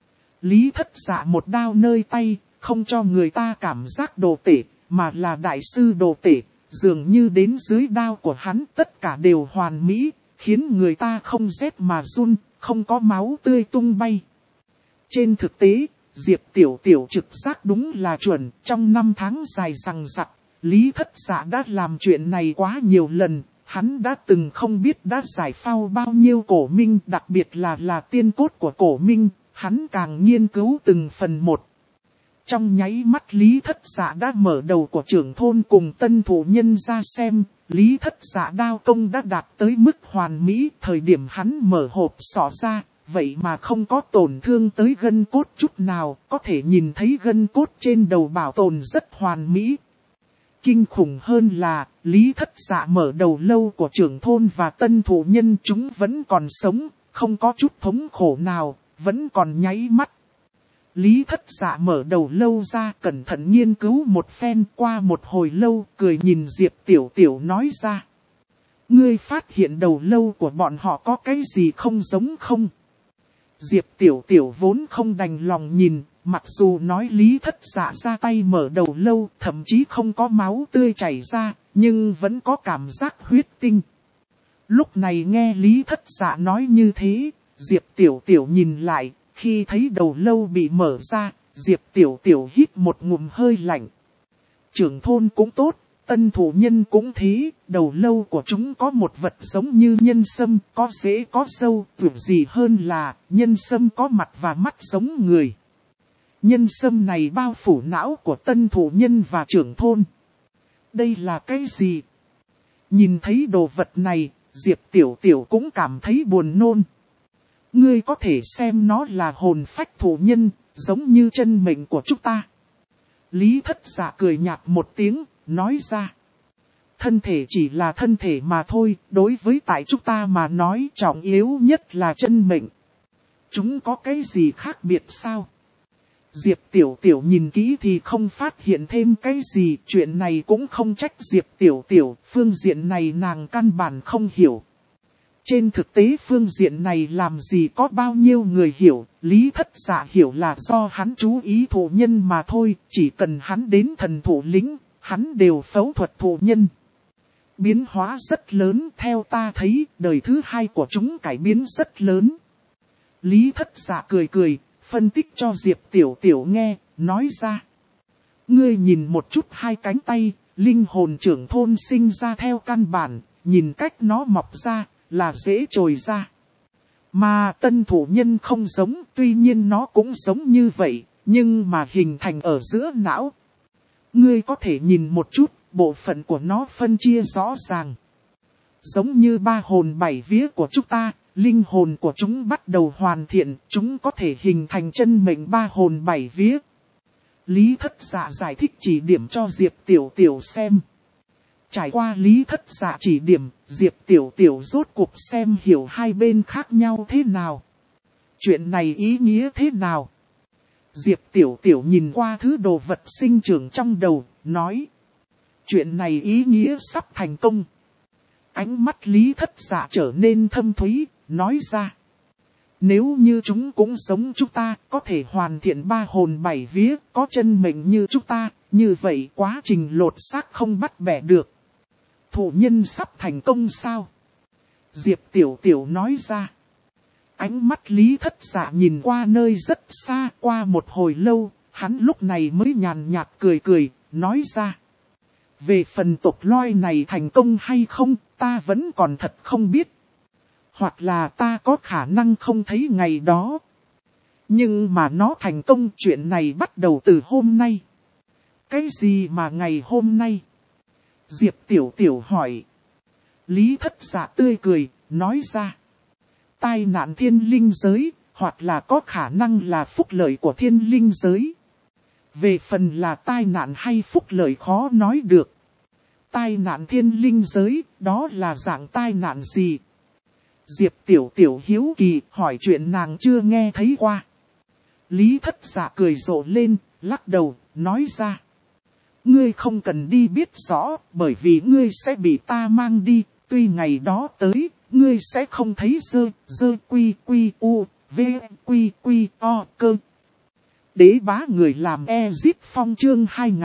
Lý Thất Dạ một đao nơi tay, không cho người ta cảm giác đồ tể, mà là đại sư đồ tể, dường như đến dưới đao của hắn tất cả đều hoàn mỹ, khiến người ta không rét mà run, không có máu tươi tung bay. Trên thực tế, Diệp Tiểu Tiểu trực giác đúng là chuẩn, trong 5 tháng dài dằng dặc, Lý Thất Dạ đã làm chuyện này quá nhiều lần, hắn đã từng không biết đã giải phao bao nhiêu cổ minh, đặc biệt là tiên cốt của cổ minh, hắn càng nghiên cứu từng phần một. Trong nháy mắt Lý Thất Dạ đã mở đầu của trưởng thôn cùng tân thủ nhân ra xem, Lý Thất Dạ đao công đã đạt tới mức hoàn mỹ, thời điểm hắn mở hộp sọ ra, vậy mà không có tổn thương tới gân cốt chút nào, có thể nhìn thấy gân cốt trên đầu bảo tồn rất hoàn mỹ. Kinh khủng hơn là, Lý Thất Dạ mở đầu lâu của trưởng thôn và tân thủ nhân chúng vẫn còn sống, không có chút thống khổ nào, vẫn còn nháy mắt. Lý Thất Dạ mở đầu lâu ra, cẩn thận nghiên cứu một phen, qua một hồi lâu, cười nhìn Diệp Tiểu Tiểu nói ra. Ngươi phát hiện đầu lâu của bọn họ có cái gì không giống không? Diệp Tiểu Tiểu vốn không đành lòng nhìn, mặc dù nói Lý Thất Dạ ra tay mở đầu lâu, thậm chí không có máu tươi chảy ra, nhưng vẫn có cảm giác huyết tinh. Lúc này nghe Lý Thất Dạ nói như thế, Diệp Tiểu Tiểu nhìn lại, khi thấy đầu lâu bị mở ra, Diệp Tiểu Tiểu hít một ngụm hơi lạnh. Trưởng thôn cũng tốt, tân thủ nhân cũng thế, đầu lâu của chúng có một vật giống như nhân sâm, có rễ có sâu, tưởng gì hơn là nhân sâm có mặt và mắt giống người. Nhân sâm này bao phủ não của tân thủ nhân và trưởng thôn. Đây là cái gì? Nhìn thấy đồ vật này, Diệp Tiểu Tiểu cũng cảm thấy buồn nôn. Ngươi có thể xem nó là hồn phách thủ nhân, giống như chân mệnh của chúng ta. Lý Thất Dạ cười nhạt một tiếng, nói ra. Thân thể chỉ là thân thể mà thôi, đối với tại chúng ta mà nói trọng yếu nhất là chân mệnh. Chúng có cái gì khác biệt sao? Diệp Tiểu Tiểu nhìn kỹ thì không phát hiện thêm cái gì, chuyện này cũng không trách Diệp Tiểu Tiểu, phương diện này nàng căn bản không hiểu. Trên thực tế phương diện này làm gì có bao nhiêu người hiểu, Lý Thất Dạ hiểu là do hắn chú ý thủ nhân mà thôi, chỉ cần hắn đến thần thủ lĩnh, hắn đều phẫu thuật thủ nhân. Biến hóa rất lớn, theo ta thấy, đời thứ hai của chúng cải biến rất lớn. Lý Thất Dạ cười cười, phân tích cho Diệp Tiểu Tiểu nghe, nói ra. Ngươi nhìn một chút hai cánh tay, linh hồn trưởng thôn sinh ra theo căn bản, nhìn cách nó mọc ra, là dễ trồi ra. Mà tân thủ nhân không giống, tuy nhiên nó cũng giống như vậy, nhưng mà hình thành ở giữa não. Ngươi có thể nhìn một chút, bộ phận của nó phân chia rõ ràng. Giống như ba hồn bảy vía của chúng ta, linh hồn của chúng bắt đầu hoàn thiện, chúng có thể hình thành chân mệnh ba hồn bảy vía. Lý Thất Dạ giải thích chỉ điểm cho Diệp Tiểu Tiểu xem. Trải qua Lý Thất Dạ chỉ điểm, Diệp Tiểu Tiểu rốt cuộc xem hiểu hai bên khác nhau thế nào. Chuyện này ý nghĩa thế nào? Diệp Tiểu Tiểu nhìn qua thứ đồ vật sinh trưởng trong đầu, nói. Chuyện này ý nghĩa sắp thành công. Ánh mắt Lý Thất Dạ trở nên thâm thúy, nói ra. Nếu như chúng cũng giống chúng ta, có thể hoàn thiện ba hồn bảy vía, có chân mệnh như chúng ta, như vậy quá trình lột xác không bắt bẻ được. Thụ nhân sắp thành công sao? Diệp Tiểu Tiểu nói ra. Ánh mắt Lý Thất Dạ nhìn qua nơi rất xa, qua một hồi lâu, hắn lúc này mới nhàn nhạt cười cười, nói ra. Về phần tộc loi này thành công hay không, ta vẫn còn thật không biết. Hoặc là ta có khả năng không thấy ngày đó. Nhưng mà nó thành công, chuyện này bắt đầu từ hôm nay. Cái gì mà ngày hôm nay? Diệp Tiểu Tiểu hỏi. Lý Thất Dạ tươi cười, nói ra. Tai nạn thiên linh giới, hoặc là có khả năng là phúc lợi của thiên linh giới. Về phần là tai nạn hay phúc lợi khó nói được. Tai nạn thiên linh giới, đó là dạng tai nạn gì? Diệp Tiểu Tiểu hiếu kỳ, hỏi chuyện nàng chưa nghe thấy qua. Lý Thất Dạ cười rộ lên, lắc đầu, nói ra. Ngươi không cần đi biết rõ, bởi vì ngươi sẽ bị ta mang đi, tuy ngày đó tới, ngươi sẽ không thấy dơ quy quy u, v quy quy o cơ. Đế bá người làm Ezip Phong chương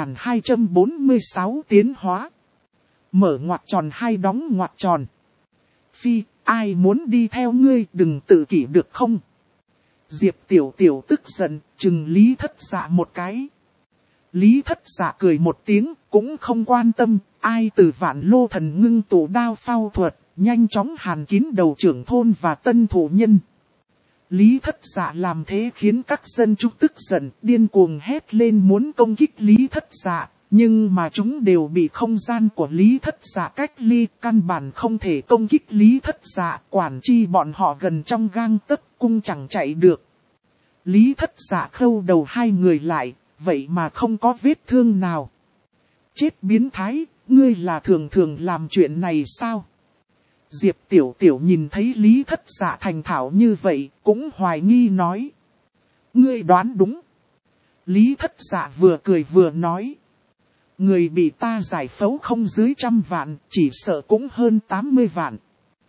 2246 tiến hóa. Mở ngoặc tròn hay đóng ngoặc tròn. Phi, ai muốn đi theo ngươi đừng tự kỷ được không? Diệp Tiểu Tiểu tức giận, chừng Lý Thất Dạ một cái. Lý Thất Dạ cười một tiếng, cũng không quan tâm, ai từ Vạn Lô Thần ngưng tụ đao phao thuật, nhanh chóng hàn kín đầu trưởng thôn và tân thủ nhân. Lý Thất Dạ làm thế khiến các dân chúng tức giận, điên cuồng hét lên muốn công kích Lý Thất Dạ, nhưng mà chúng đều bị không gian của Lý Thất Dạ cách ly, căn bản không thể công kích Lý Thất Dạ, quản chi bọn họ gần trong gang tấc, cung chẳng chạy được. Lý Thất Dạ khâu đầu hai người lại, vậy mà không có vết thương nào. Chết biến thái, ngươi là thường thường làm chuyện này sao? Diệp Tiểu Tiểu nhìn thấy Lý Thất Dạ thành thạo như vậy, cũng hoài nghi nói. Ngươi đoán đúng. Lý Thất Dạ vừa cười vừa nói. Người bị ta giải phẫu không dưới 100 vạn, chỉ sợ cũng hơn 80 vạn.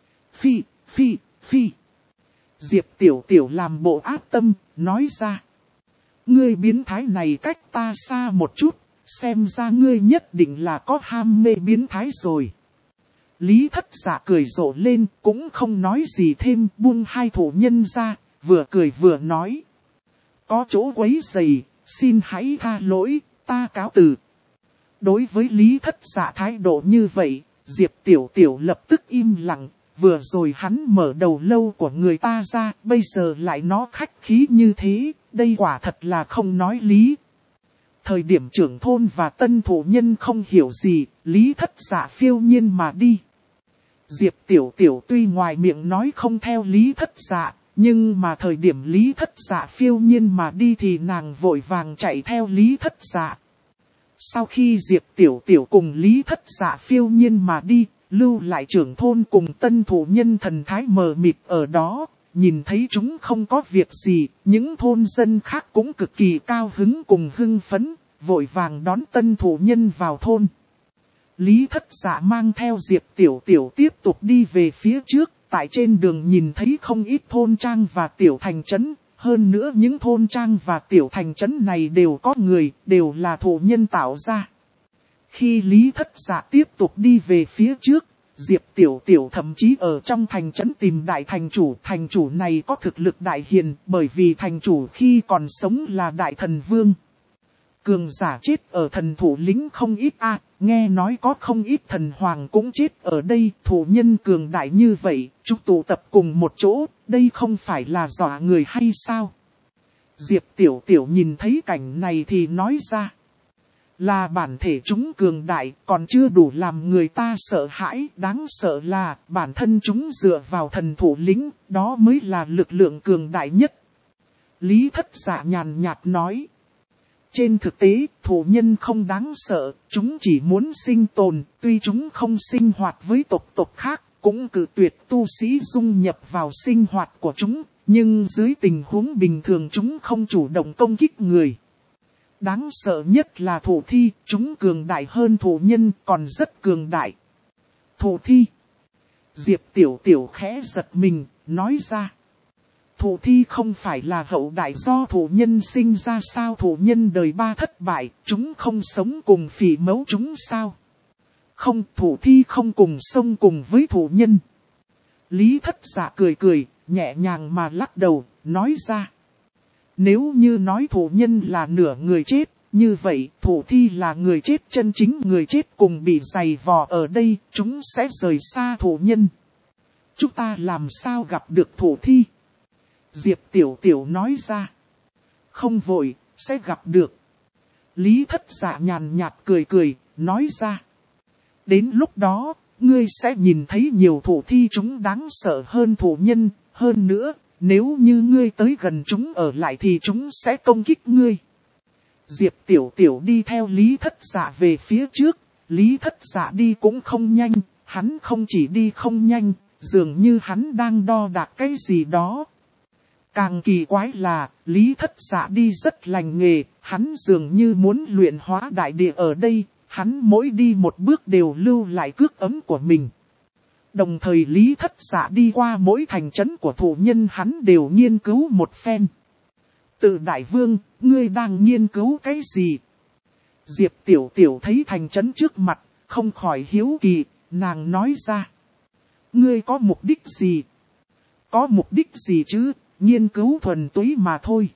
Phi. Diệp Tiểu Tiểu làm bộ ác tâm, nói ra. Ngươi biến thái này cách ta xa một chút, xem ra ngươi nhất định là có ham mê biến thái rồi. Lý Thất Dạ cười rộ lên, cũng không nói gì thêm, buông hai thủ nhân ra, vừa cười vừa nói. Có chỗ quấy rầy, xin hãy tha lỗi, ta cáo từ. Đối với Lý Thất Dạ thái độ như vậy, Diệp Tiểu Tiểu lập tức im lặng, vừa rồi hắn mở đầu lâu của người ta ra, bây giờ lại nó khách khí như thế, đây quả thật là không nói lý. Thời điểm trưởng thôn và tân thủ nhân không hiểu gì, Lý Thất Dạ phiêu nhiên mà đi. Diệp Tiểu Tiểu tuy ngoài miệng nói không theo Lý Thất Dạ, nhưng mà thời điểm Lý Thất Dạ phiêu nhiên mà đi thì nàng vội vàng chạy theo Lý Thất Dạ. Sau khi Diệp Tiểu Tiểu cùng Lý Thất Dạ phiêu nhiên mà đi, lưu lại trưởng thôn cùng tân thủ nhân thần thái mờ mịt ở đó, nhìn thấy chúng không có việc gì, những thôn dân khác cũng cực kỳ cao hứng cùng hưng phấn, vội vàng đón tân thủ nhân vào thôn. Lý Thất Dạ mang theo Diệp Tiểu Tiểu tiếp tục đi về phía trước, tại trên đường nhìn thấy không ít thôn trang và tiểu thành trấn, hơn nữa những thôn trang và tiểu thành trấn này đều có người, đều là thổ nhân tạo ra. Khi Lý Thất Dạ tiếp tục đi về phía trước, Diệp Tiểu Tiểu thậm chí ở trong thành trấn tìm đại thành chủ này có thực lực đại hiền, bởi vì thành chủ khi còn sống là đại thần vương. Cường giả chết ở thần thủ lĩnh không ít nghe nói có không ít thần hoàng cũng chết ở đây, thủ nhân cường đại như vậy, chúng tụ tập cùng một chỗ, đây không phải là dọa người hay sao? Diệp Tiểu Tiểu nhìn thấy cảnh này thì nói ra. Là bản thể chúng cường đại, còn chưa đủ làm người ta sợ hãi. Đáng sợ là bản thân chúng dựa vào thần thủ lĩnh, đó mới là lực lượng cường đại nhất. Lý Thất Dạ nhàn nhạt nói. Trên thực tế, thổ nhân không đáng sợ, chúng chỉ muốn sinh tồn, tuy chúng không sinh hoạt với tộc khác, cũng cự tuyệt tu sĩ dung nhập vào sinh hoạt của chúng, nhưng dưới tình huống bình thường chúng không chủ động công kích người. Đáng sợ nhất là thổ thi, chúng cường đại hơn thổ nhân, còn rất cường đại. Thổ thi. Diệp Tiểu Tiểu khẽ giật mình, nói ra. Thổ thi không phải là hậu đại do thổ nhân sinh ra sao? Thổ nhân đời 3 thất bại, chúng không sống cùng phỉ mẫu chúng sao? Không, thổ thi không cùng sống cùng với thổ nhân. Lý Thất Dạ cười cười, nhẹ nhàng mà lắc đầu, nói ra. Nếu như nói thổ nhân là nửa người chết, như vậy thổ thi là người chết chân chính, người chết cùng bị giày vò ở đây, chúng sẽ rời xa thổ nhân. Chúng ta làm sao gặp được thổ thi? Diệp Tiểu Tiểu nói ra. Không vội, sẽ gặp được. Lý Thất Dạ nhàn nhạt cười cười, nói ra. Đến lúc đó, ngươi sẽ nhìn thấy nhiều thổ thi chúng đáng sợ hơn thổ nhân, hơn nữa, nếu như ngươi tới gần chúng ở lại thì chúng sẽ công kích ngươi. Diệp Tiểu Tiểu đi theo Lý Thất Dạ về phía trước, Lý Thất Dạ đi cũng không nhanh, hắn không chỉ đi không nhanh, dường như hắn đang đo đạc cái gì đó. Càng kỳ quái là, Lý Thất Dạ đi rất lành nghề, hắn dường như muốn luyện hóa đại địa ở đây, hắn mỗi đi một bước đều lưu lại cước ấm của mình. Đồng thời Lý Thất Dạ đi qua mỗi thành trấn của thổ nhân hắn đều nghiên cứu một phen. Tự đại vương, ngươi đang nghiên cứu cái gì? Diệp Tiểu Tiểu thấy thành trấn trước mặt, không khỏi hiếu kỳ, nàng nói ra. Ngươi có mục đích gì? Có mục đích gì chứ? Nghiên cứu thuần túy mà thôi.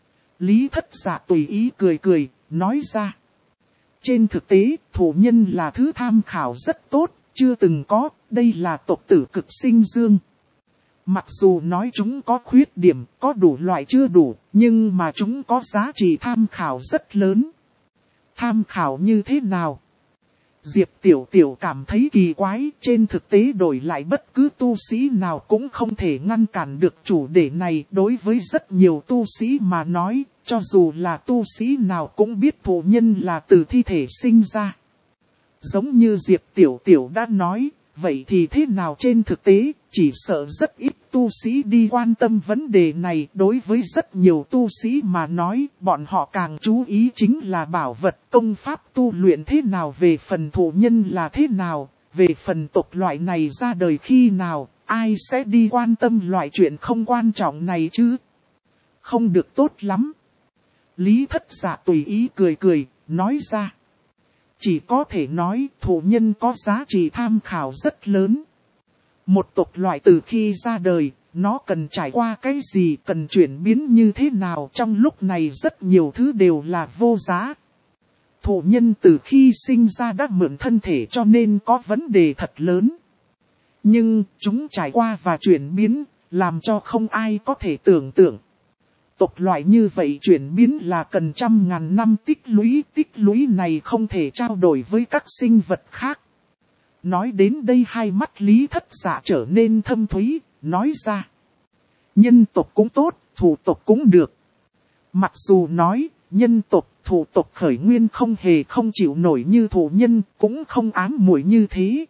Lý Thất Dạ tùy ý cười cười, nói ra. Trên thực tế, thổ nhân là thứ tham khảo rất tốt, chưa từng có, đây là tộc tử cực sinh dương. Mặc dù nói chúng có khuyết điểm, có đủ loại chưa đủ, nhưng mà chúng có giá trị tham khảo rất lớn. Tham khảo như thế nào? Diệp Tiểu Tiểu cảm thấy kỳ quái, trên thực tế đổi lại bất cứ tu sĩ nào cũng không thể ngăn cản được chủ đề này. Đối với rất nhiều tu sĩ mà nói, cho dù là tu sĩ nào cũng biết thổ nhân là từ thi thể sinh ra. Giống như Diệp Tiểu Tiểu đã nói, vậy thì thế nào trên thực tế, chỉ sợ rất ít tu sĩ đi quan tâm vấn đề này. Đối với rất nhiều tu sĩ mà nói, bọn họ càng chú ý chính là bảo vật công pháp tu luyện thế nào, về phần thổ nhân là thế nào, về phần tộc loại này ra đời khi nào, ai sẽ đi quan tâm loại chuyện không quan trọng này chứ? Không được tốt lắm. Lý Thất Dạ tùy ý cười cười, nói ra. Chỉ có thể nói thổ nhân có giá trị tham khảo rất lớn. Một tộc loại từ khi ra đời, nó cần trải qua cái gì, cần chuyển biến như thế nào, trong lúc này rất nhiều thứ đều là vô giá. Thổ nhân từ khi sinh ra đã mượn thân thể cho nên có vấn đề thật lớn. Nhưng chúng trải qua và chuyển biến, làm cho không ai có thể tưởng tượng. Tộc loại như vậy chuyển biến là cần trăm ngàn năm tích lũy này không thể trao đổi với các sinh vật khác. Nói đến đây hai mắt Lý Thất Dạ trở nên thâm thúy, nói ra. Nhân tộc cũng tốt, thổ tộc cũng được. Mặc dù nói, nhân tộc, thổ tộc khởi nguyên không hề không chịu nổi như thổ nhân, cũng không ám muội như thế.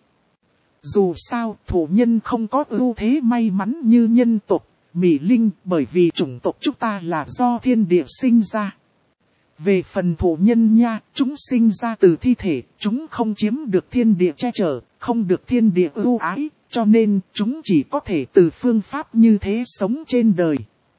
Dù sao, thổ nhân không có ưu thế may mắn như nhân tộc. Mỹ Linh, bởi vì chủng tộc chúng ta là do thiên địa sinh ra. Về phần thổ nhân nha, chúng sinh ra từ thi thể, chúng không chiếm được thiên địa che chở, không được thiên địa ưu ái, cho nên chúng chỉ có thể từ phương pháp như thế sống trên đời.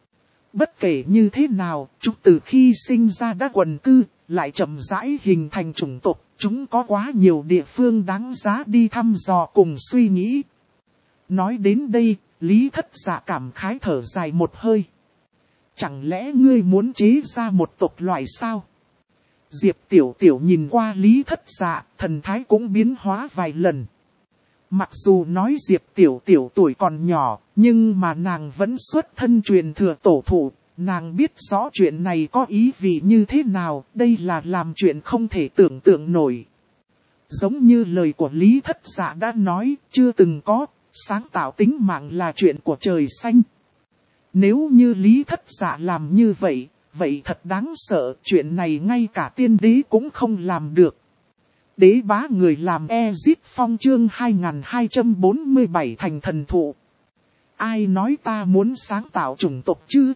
Bất kể như thế nào, chúng từ khi sinh ra đã quần cư, lại chậm rãi hình thành chủng tộc, chúng có quá nhiều địa phương đáng giá đi thăm dò cùng suy nghĩ. Nói đến đây, Lý Thất Dạ cảm khái thở dài một hơi. Chẳng lẽ ngươi muốn chế ra một tộc loại sao? Diệp Tiểu Tiểu nhìn qua Lý Thất Dạ, thần thái cũng biến hóa vài lần. Mặc dù nói Diệp Tiểu Tiểu tuổi còn nhỏ, nhưng mà nàng vẫn xuất thân truyền thừa tổ thụ, nàng biết rõ chuyện này có ý vị như thế nào, đây là làm chuyện không thể tưởng tượng nổi. Giống như lời của Lý Thất Dạ đã nói, chưa từng có, sáng tạo tính mạng là chuyện của trời xanh. Nếu như Lý Thất Dạ làm như vậy, vậy thật đáng sợ, chuyện này ngay cả tiên đế cũng không làm được. Đế bá người làm Ezip Phong chương 2247 thành thần thụ. Ai nói ta muốn sáng tạo chủng tộc chứ?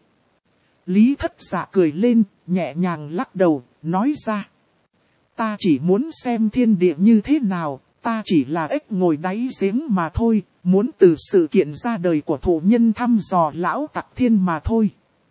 Lý Thất Dạ cười lên, nhẹ nhàng lắc đầu, nói ra. Ta chỉ muốn xem thiên địa như thế nào, ta chỉ là ếch ngồi đáy giếng mà thôi, muốn từ sự kiện ra đời của thụ nhân thăm dò lão Tặc Thiên mà thôi.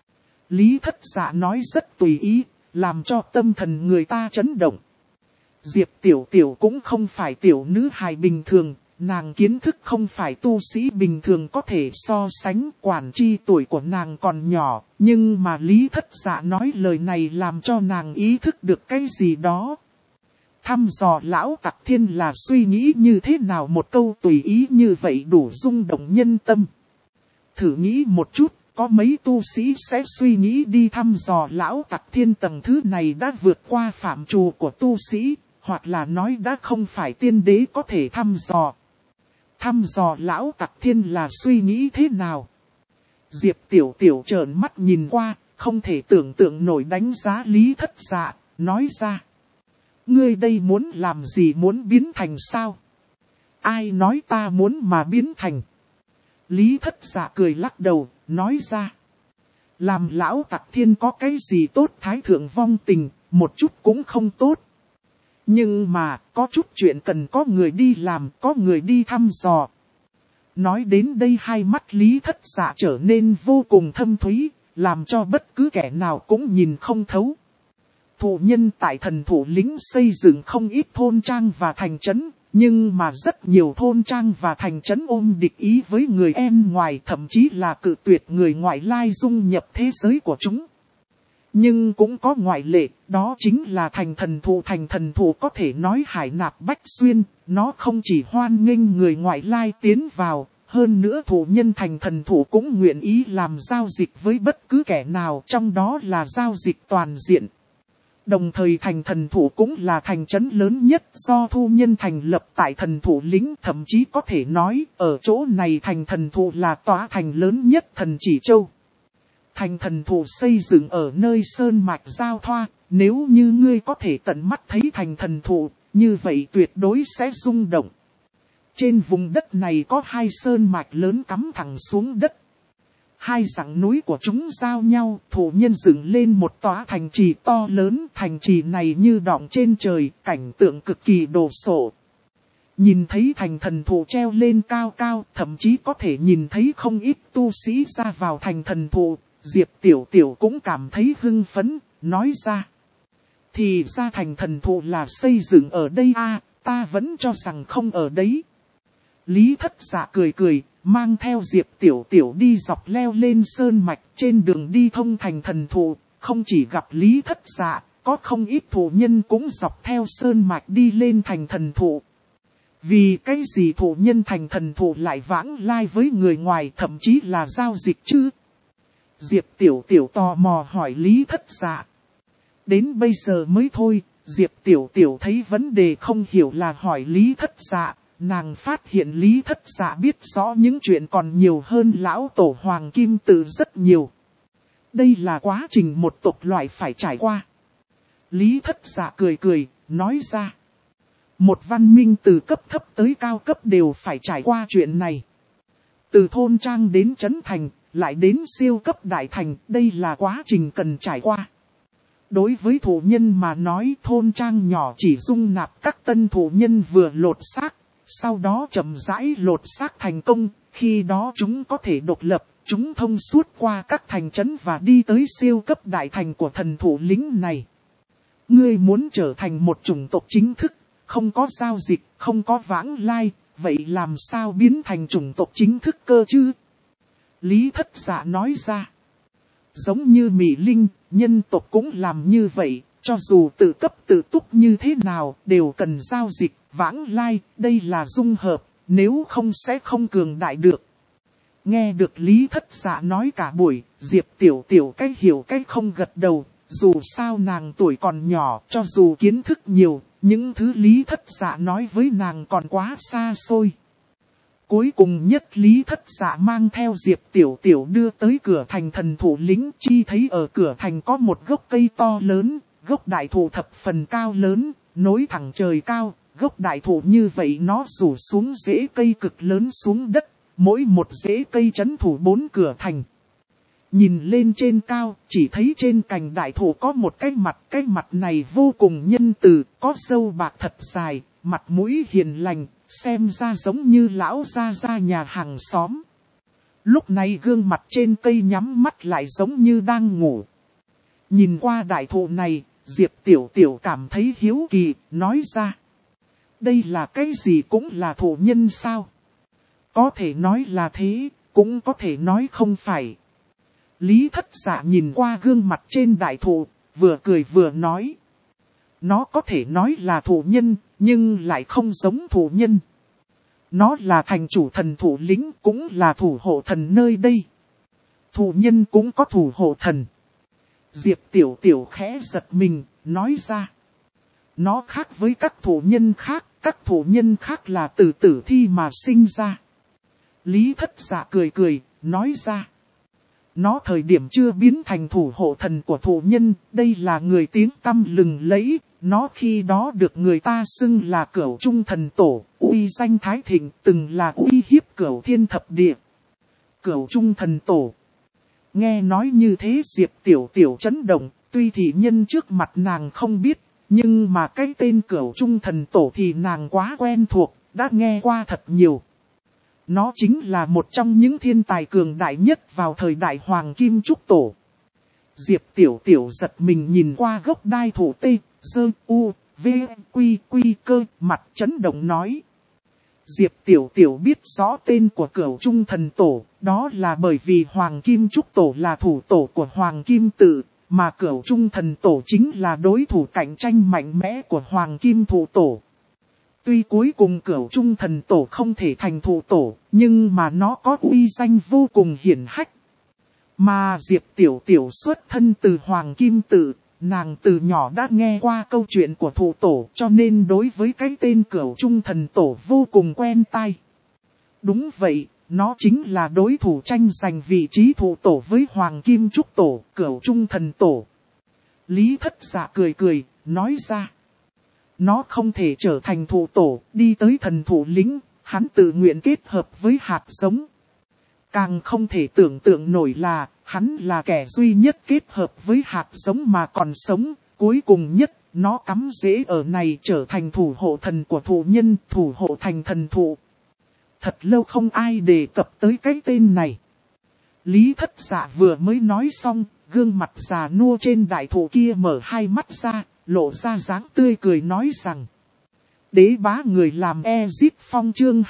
Lý Thất Dạ nói rất tùy ý, làm cho tâm thần người ta chấn động. Diệp Tiểu Tiểu cũng không phải tiểu nữ hài bình thường, nàng kiến thức không phải tu sĩ bình thường có thể so sánh, quản chi tuổi của nàng còn nhỏ, nhưng mà Lý Thất Dạ nói lời này làm cho nàng ý thức được cái gì đó. Thăm dò lão Tặc Thiên là suy nghĩ như thế nào, một câu tùy ý như vậy đủ rung động nhân tâm. Thử nghĩ một chút, có mấy tu sĩ sẽ suy nghĩ đi thăm dò lão Tặc Thiên tầng thứ này đã vượt qua phạm trù của tu sĩ, hoặc là nói đã không phải tiên đế có thể thăm dò. Thăm dò lão Tặc Thiên là suy nghĩ thế nào? Diệp Tiểu Tiểu trợn mắt nhìn qua, không thể tưởng tượng nổi đánh giá Lý Thất Dạ, nói ra. Ngươi đây muốn làm gì, muốn biến thành sao? Ai nói ta muốn mà biến thành? Lý Thất Dạ cười lắc đầu, nói ra. Làm lão Tặc Thiên có cái gì tốt, thái thượng vong tình, một chút cũng không tốt. Nhưng mà, có chút chuyện cần có người đi làm, có người đi thăm dò. Nói đến đây hai mắt Lý Thất Dạ trở nên vô cùng thâm thúy, làm cho bất cứ kẻ nào cũng nhìn không thấu. Thụ nhân tại thần thủ lĩnh xây dựng không ít thôn trang và thành trấn, nhưng mà rất nhiều thôn trang và thành trấn ôm địch ý với người em ngoài, thậm chí là cự tuyệt người ngoại lai dung nhập thế giới của chúng. Nhưng cũng có ngoại lệ, đó chính là thành thần thụ. Thành thần thụ có thể nói hải nạp bách xuyên, nó không chỉ hoan nghênh người ngoại lai tiến vào, hơn nữa thụ nhân thành thần thụ cũng nguyện ý làm giao dịch với bất cứ kẻ nào, trong đó là giao dịch toàn diện. Đồng thời thành thần thụ cũng là thành trấn lớn nhất do thu nhân thành lập tại thần thụ lĩnh, thậm chí có thể nói ở chỗ này thành thần thụ là tòa thành lớn nhất Thần Chỉ Châu. Thành thần thụ xây dựng ở nơi sơn mạch giao thoa, nếu như ngươi có thể tận mắt thấy thành thần thụ, như vậy tuyệt đối sẽ rung động. Trên vùng đất này có hai sơn mạch lớn cắm thẳng xuống đất. Hai dãy núi của chúng giao nhau, thụ nhân dựng lên một tòa thành trì to lớn, thành trì này như đọng trên trời, cảnh tượng cực kỳ đồ sộ. Nhìn thấy thành thần thụ treo lên cao cao, thậm chí có thể nhìn thấy không ít tu sĩ ra vào thành thần thụ, Diệp Tiểu Tiểu cũng cảm thấy hưng phấn, nói ra. Thì ra thành thần thụ là xây dựng ở đây à, ta vẫn cho rằng không ở đấy. Lý Thất Dạ cười cười, mang theo Diệp Tiểu Tiểu đi dọc leo lên sơn mạch, trên đường đi thông thành thần thụ, không chỉ gặp Lý Thất Dạ, có không ít thụ nhân cũng dọc theo sơn mạch đi lên thành thần thụ. Vì cái gì thụ nhân thành thần thụ lại vãng lai với người ngoài, thậm chí là giao dịch chứ? Diệp Tiểu Tiểu tò mò hỏi Lý Thất Dạ. Đến bây giờ mới thôi, Diệp Tiểu Tiểu thấy vấn đề không hiểu là hỏi Lý Thất Dạ. Nàng phát hiện Lý Thất Dạ biết rõ những chuyện còn nhiều hơn lão tổ Hoàng Kim Tự rất nhiều. Đây là quá trình một tộc loại phải trải qua. Lý Thất Dạ cười cười, nói ra. Một văn minh từ cấp thấp tới cao cấp đều phải trải qua chuyện này. Từ thôn trang đến trấn thành, lại đến siêu cấp đại thành, đây là quá trình cần trải qua. Đối với thụ nhân mà nói, thôn trang nhỏ chỉ dung nạp các tân thụ nhân vừa lột xác. Sau đó chậm rãi lột xác thành công, khi đó chúng có thể độc lập, chúng thông suốt qua các thành trấn và đi tới siêu cấp đại thành của thần thủ lĩnh này. Ngươi muốn trở thành một chủng tộc chính thức, không có giao dịch, không có vãng lai, vậy làm sao biến thành chủng tộc chính thức cơ chứ? Lý Thất Dạ nói ra. Giống như Mỹ Linh, nhân tộc cũng làm như vậy, cho dù tự cấp tự túc như thế nào, đều cần giao dịch. Vãng lai, đây là dung hợp, nếu không sẽ không cường đại được. Nghe được Lý Thất Dạ nói cả buổi, Diệp Tiểu Tiểu cách hiểu cách không gật đầu, dù sao nàng tuổi còn nhỏ, cho dù kiến thức nhiều, những thứ Lý Thất Dạ nói với nàng còn quá xa xôi. Cuối cùng nhất Lý Thất Dạ mang theo Diệp Tiểu Tiểu đưa tới cửa thành thần thủ lĩnh, chi thấy ở cửa thành có một gốc cây to lớn, gốc đại thụ thập phần cao lớn, nối thẳng trời cao, gốc đại thụ như vậy nó rủ xuống rễ cây cực lớn xuống đất, mỗi một rễ cây trấn thủ 4 cửa thành. Nhìn lên trên cao, chỉ thấy trên cành đại thụ có một cái mặt này vô cùng nhân từ, có râu bạc thật dài, mặt mũi hiền lành, xem ra giống như lão gia nhà hàng xóm. Lúc này gương mặt trên cây nhắm mắt lại giống như đang ngủ. Nhìn qua đại thụ này, Diệp Tiểu Tiểu cảm thấy hiếu kỳ, nói ra. Đây là cái gì, cũng là thụ nhân sao? Có thể nói là thế, cũng có thể nói không phải. Lý Thất Dạ nhìn qua gương mặt trên đại thụ, vừa cười vừa nói. Nó có thể nói là thụ nhân, nhưng lại không giống thụ nhân. Nó là thành chủ thần thủ lĩnh, cũng là thủ hộ thần nơi đây. Thụ nhân cũng có thủ hộ thần. Diệp Tiểu Tiểu khẽ giật mình, nói ra. Nó khác với các thụ nhân khác, các thụ nhân khác là từ tử thi mà sinh ra. Lý Thất Dạ cười cười, nói ra. Nó thời điểm chưa biến thành thủ hộ thần của thụ nhân, đây là người tiếng tăm lừng lẫy, nó khi đó được người ta xưng là Cửu Trung Thần Tổ, uy danh thái thịnh, từng là uy hiếp Cửu Thiên Thập Địa. Cửu Trung Thần Tổ. Nghe nói như thế Diệp Tiểu Tiểu chấn động, tuy thị nhân trước mặt nàng không biết, nhưng mà cái tên Cửu Trung Thần Tổ thì nàng quá quen thuộc, đã nghe qua thật nhiều. Nó chính là một trong những thiên tài cường đại nhất vào thời đại Hoàng Kim Trúc Tổ. Diệp Tiểu Tiểu giật mình nhìn qua gốc đai thụ tê, dơ, u, v, quy, cơ, mặt chấn động nói. Diệp Tiểu Tiểu biết rõ tên của Cửu Trung Thần Tổ, đó là bởi vì Hoàng Kim Trúc Tổ là thủ tổ của Hoàng Kim Tự, mà Cửu Trung Thần Tổ chính là đối thủ cạnh tranh mạnh mẽ của Hoàng Kim Thủ Tổ. Tuy cuối cùng Cửu Trung Thần Tổ không thể thành thủ tổ, nhưng mà nó có uy danh vô cùng hiển hách. Mà Diệp Tiểu Tiểu xuất thân từ Hoàng Kim Tự, nàng từ nhỏ đã nghe qua câu chuyện của thủ tổ, cho nên đối với cái tên Cửu Trung Thần Tổ vô cùng quen tai. Đúng vậy, nó chính là đối thủ tranh giành vị trí thủ tổ với Hoàng Kim Trúc Tổ, Cửu Trung Thần Tổ. Lý Thất Dạ cười cười, nói ra. Nó không thể trở thành thủ tổ, đi tới thần thủ lĩnh, hắn tự nguyện kết hợp với hạt giống. Càng không thể tưởng tượng nổi là, hắn là kẻ duy nhất kết hợp với hạt giống mà còn sống, cuối cùng nhất, nó cắm rễ ở này trở thành thủ hộ thần của thụ nhân, thủ hộ thành thần thụ. Thật lâu không ai đề cập tới cái tên này. Lý Thất Dạ vừa mới nói xong, gương mặt già nua trên đại thụ kia mở hai mắt ra, lộ ra dáng tươi cười nói rằng. Đế bá người làm Ezip Phong chương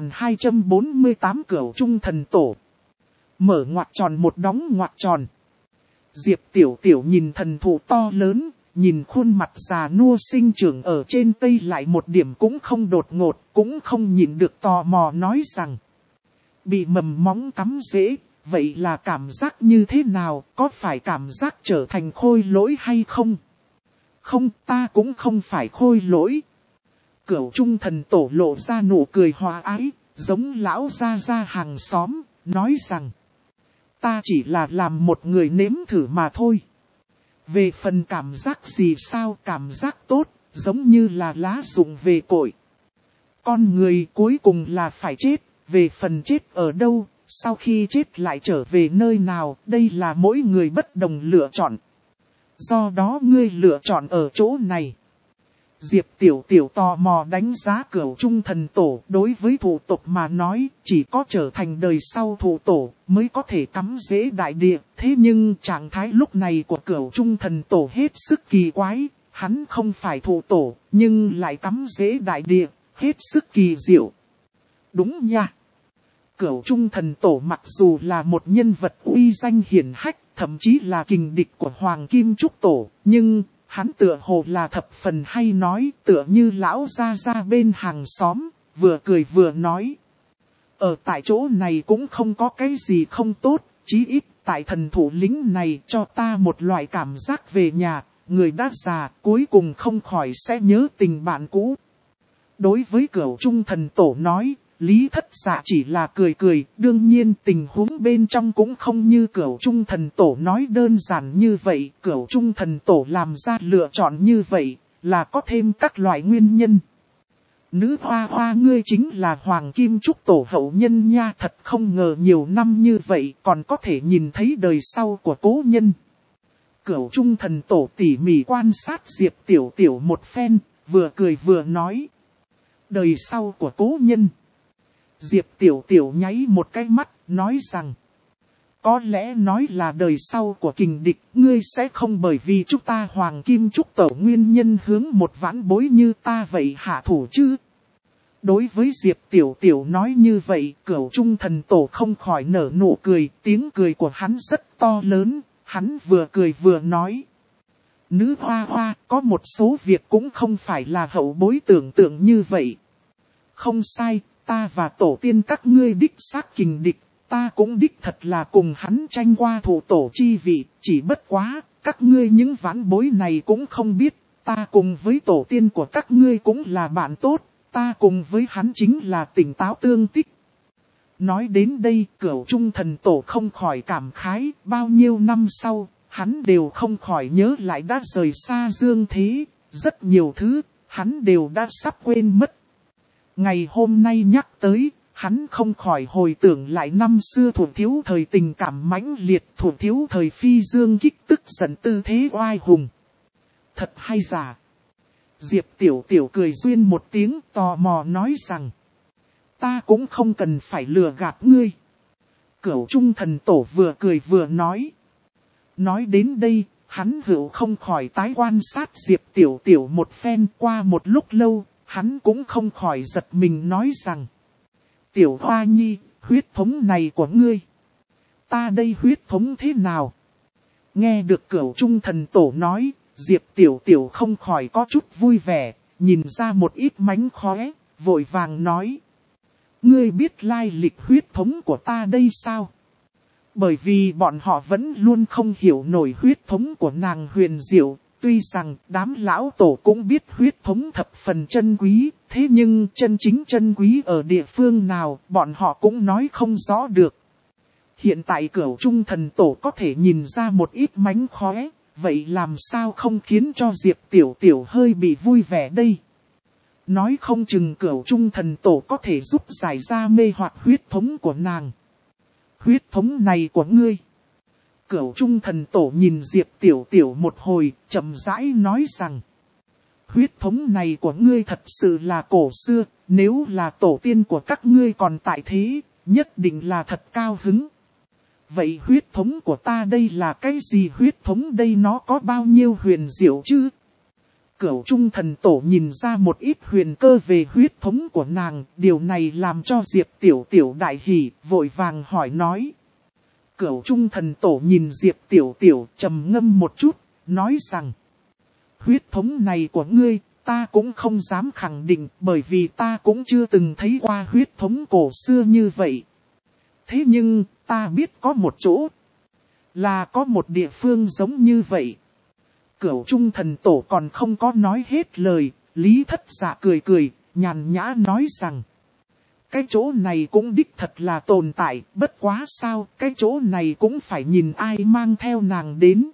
2248 Cửu Trung Thần Tổ. Mở ngoặc tròn một đóng ngoặc tròn. Diệp Tiểu Tiểu nhìn thần thụ to lớn, nhìn khuôn mặt già nua sinh trưởng ở trên cây lại một điểm cũng không đột ngột, cũng không nhịn được tò mò nói rằng. Bị mầm móng cắm rễ, vậy là cảm giác như thế nào, có phải cảm giác trở thành khôi lỗi hay không? Không, ta cũng không phải khôi lỗi. Cửu Trung Thần Tổ lộ ra nụ cười hòa ái, giống lão gia hàng xóm, nói rằng. Ta chỉ là làm một người nếm thử mà thôi. Về phần cảm giác gì sao, cảm giác tốt, giống như là lá rụng về cội. Con người cuối cùng là phải chết, về phần chết ở đâu, sau khi chết lại trở về nơi nào, đây là mỗi người bất đồng lựa chọn. Do đó ngươi lựa chọn ở chỗ này. Diệp Tiểu Tiểu tò mò đánh giá Cửu Trung Thần Tổ, đối với thủ tộc mà nói, chỉ có trở thành đời sau thủ tổ mới có thể cắm rễ đại địa. Thế nhưng trạng thái lúc này của Cửu Trung Thần Tổ hết sức kỳ quái, hắn không phải thủ tổ, nhưng lại cắm rễ đại địa, hết sức kỳ diệu. Đúng nha. Cửu Trung Thần Tổ mặc dù là một nhân vật uy danh hiển hách, thậm chí là kình địch của Hoàng Kim Trúc Tổ, nhưng hắn tựa hồ là thập phần hay nói, tựa như lão gia bên hàng xóm, vừa cười vừa nói. Ở tại chỗ này cũng không có cái gì không tốt, chí ít tại thần thủ lĩnh này cho ta một loại cảm giác về nhà, người đã già cuối cùng không khỏi sẽ nhớ tình bạn cũ. Đối với Cửu Trung thần tổ nói, Lý Thất Dạ chỉ là cười cười, đương nhiên tình huống bên trong cũng không như Cửu Trung thần tổ nói đơn giản như vậy, Cửu Trung thần tổ làm ra lựa chọn như vậy, là có thêm các loại nguyên nhân. Nữ hoa hoa ngươi chính là Hoàng Kim Trúc tổ hậu nhân nha, thật không ngờ nhiều năm như vậy còn có thể nhìn thấy đời sau của cố nhân. Cửu Trung thần tổ tỉ mỉ quan sát Diệp Tiểu Tiểu một phen, vừa cười vừa nói. Đời sau của cố nhân. Diệp Tiểu Tiểu nháy một cái mắt, nói rằng. Có lẽ nói là đời sau của kình địch, ngươi sẽ không bởi vì chúng ta Hoàng Kim Trúc tổ nguyên nhân hướng một vãn bối như ta vậy hạ thủ chứ. Đối với Diệp Tiểu Tiểu nói như vậy, Cửu Trung thần tổ không khỏi nở nụ cười, tiếng cười của hắn rất to lớn, hắn vừa cười vừa nói. Nữ hoa hoa, có một số việc cũng không phải là hậu bối tưởng tượng như vậy. Không sai, ta và tổ tiên các ngươi đích xác kình địch, ta cũng đích thật là cùng hắn tranh qua thủ tổ chi vị, chỉ bất quá, các ngươi những vãn bối này cũng không biết, ta cùng với tổ tiên của các ngươi cũng là bạn tốt, ta cùng với hắn chính là tỉnh táo tương tích. Nói đến đây, Cửu Trung thần tổ không khỏi cảm khái, bao nhiêu năm sau, hắn đều không khỏi nhớ lại đã rời xa dương thế, rất nhiều thứ, hắn đều đã sắp quên mất. Ngày hôm nay nhắc tới, hắn không khỏi hồi tưởng lại năm xưa Thủ Thiếu thời tình cảm mãnh liệt, Thủ Thiếu thời phi dương kích tức giận tư thế oai hùng. Thật hay giả? Diệp Tiểu Tiểu cười duyên một tiếng tò mò nói rằng. Ta cũng không cần phải lừa gạt ngươi. Cửu Trung thần tổ vừa cười vừa nói. Nói đến đây, hắn hữu không khỏi tái quan sát Diệp Tiểu Tiểu một phen. Qua một lúc lâu, hắn cũng không khỏi giật mình nói rằng. Tiểu Hoa Nhi, huyết thống này của ngươi. Ta đây huyết thống thế nào? Nghe được Cửu Trung thần tổ nói, Diệp Tiểu Tiểu không khỏi có chút vui vẻ, nhìn ra một ít mánh khóe, vội vàng nói. Ngươi biết lai lịch huyết thống của ta đây sao? Bởi vì bọn họ vẫn luôn không hiểu nổi huyết thống của nàng huyền diệu, tuy rằng đám lão tổ cũng biết huyết thống thập phần chân quý, thế nhưng chân chính chân quý ở địa phương nào bọn họ cũng nói không rõ được. Hiện tại Cửu Trung thần tổ có thể nhìn ra một ít mánh khóe, vậy làm sao không khiến cho Diệp Tiểu Tiểu hơi bị vui vẻ đây? Nói không chừng Cửu Trung thần tổ có thể giúp giải ra mê hoặc huyết thống của nàng. Huyết thống này của ngươi. Cửu Trung thần tổ nhìn Diệp Tiểu Tiểu một hồi, chậm rãi nói rằng. Huyết thống này của ngươi thật sự là cổ xưa, nếu là tổ tiên của các ngươi còn tại thế, nhất định là thật cao hứng. Vậy huyết thống của ta đây là cái gì, huyết thống đây nó có bao nhiêu huyền diệu chứ? Cửu Trung thần tổ nhìn ra một ít huyền cơ về huyết thống của nàng, điều này làm cho Diệp Tiểu Tiểu đại hỉ, vội vàng hỏi nói. Cửu Trung thần tổ nhìn Diệp Tiểu Tiểu trầm ngâm một chút, nói rằng. Huyết thống này của ngươi, ta cũng không dám khẳng định, bởi vì ta cũng chưa từng thấy qua huyết thống cổ xưa như vậy. Thế nhưng, ta biết có một chỗ, là có một địa phương giống như vậy. Cửu Trung thần tổ còn không có nói hết lời, Lý Thất Dạ cười cười, nhàn nhã nói rằng. Cái chỗ này cũng đích thật là tồn tại, bất quá sao, cái chỗ này cũng phải nhìn ai mang theo nàng đến.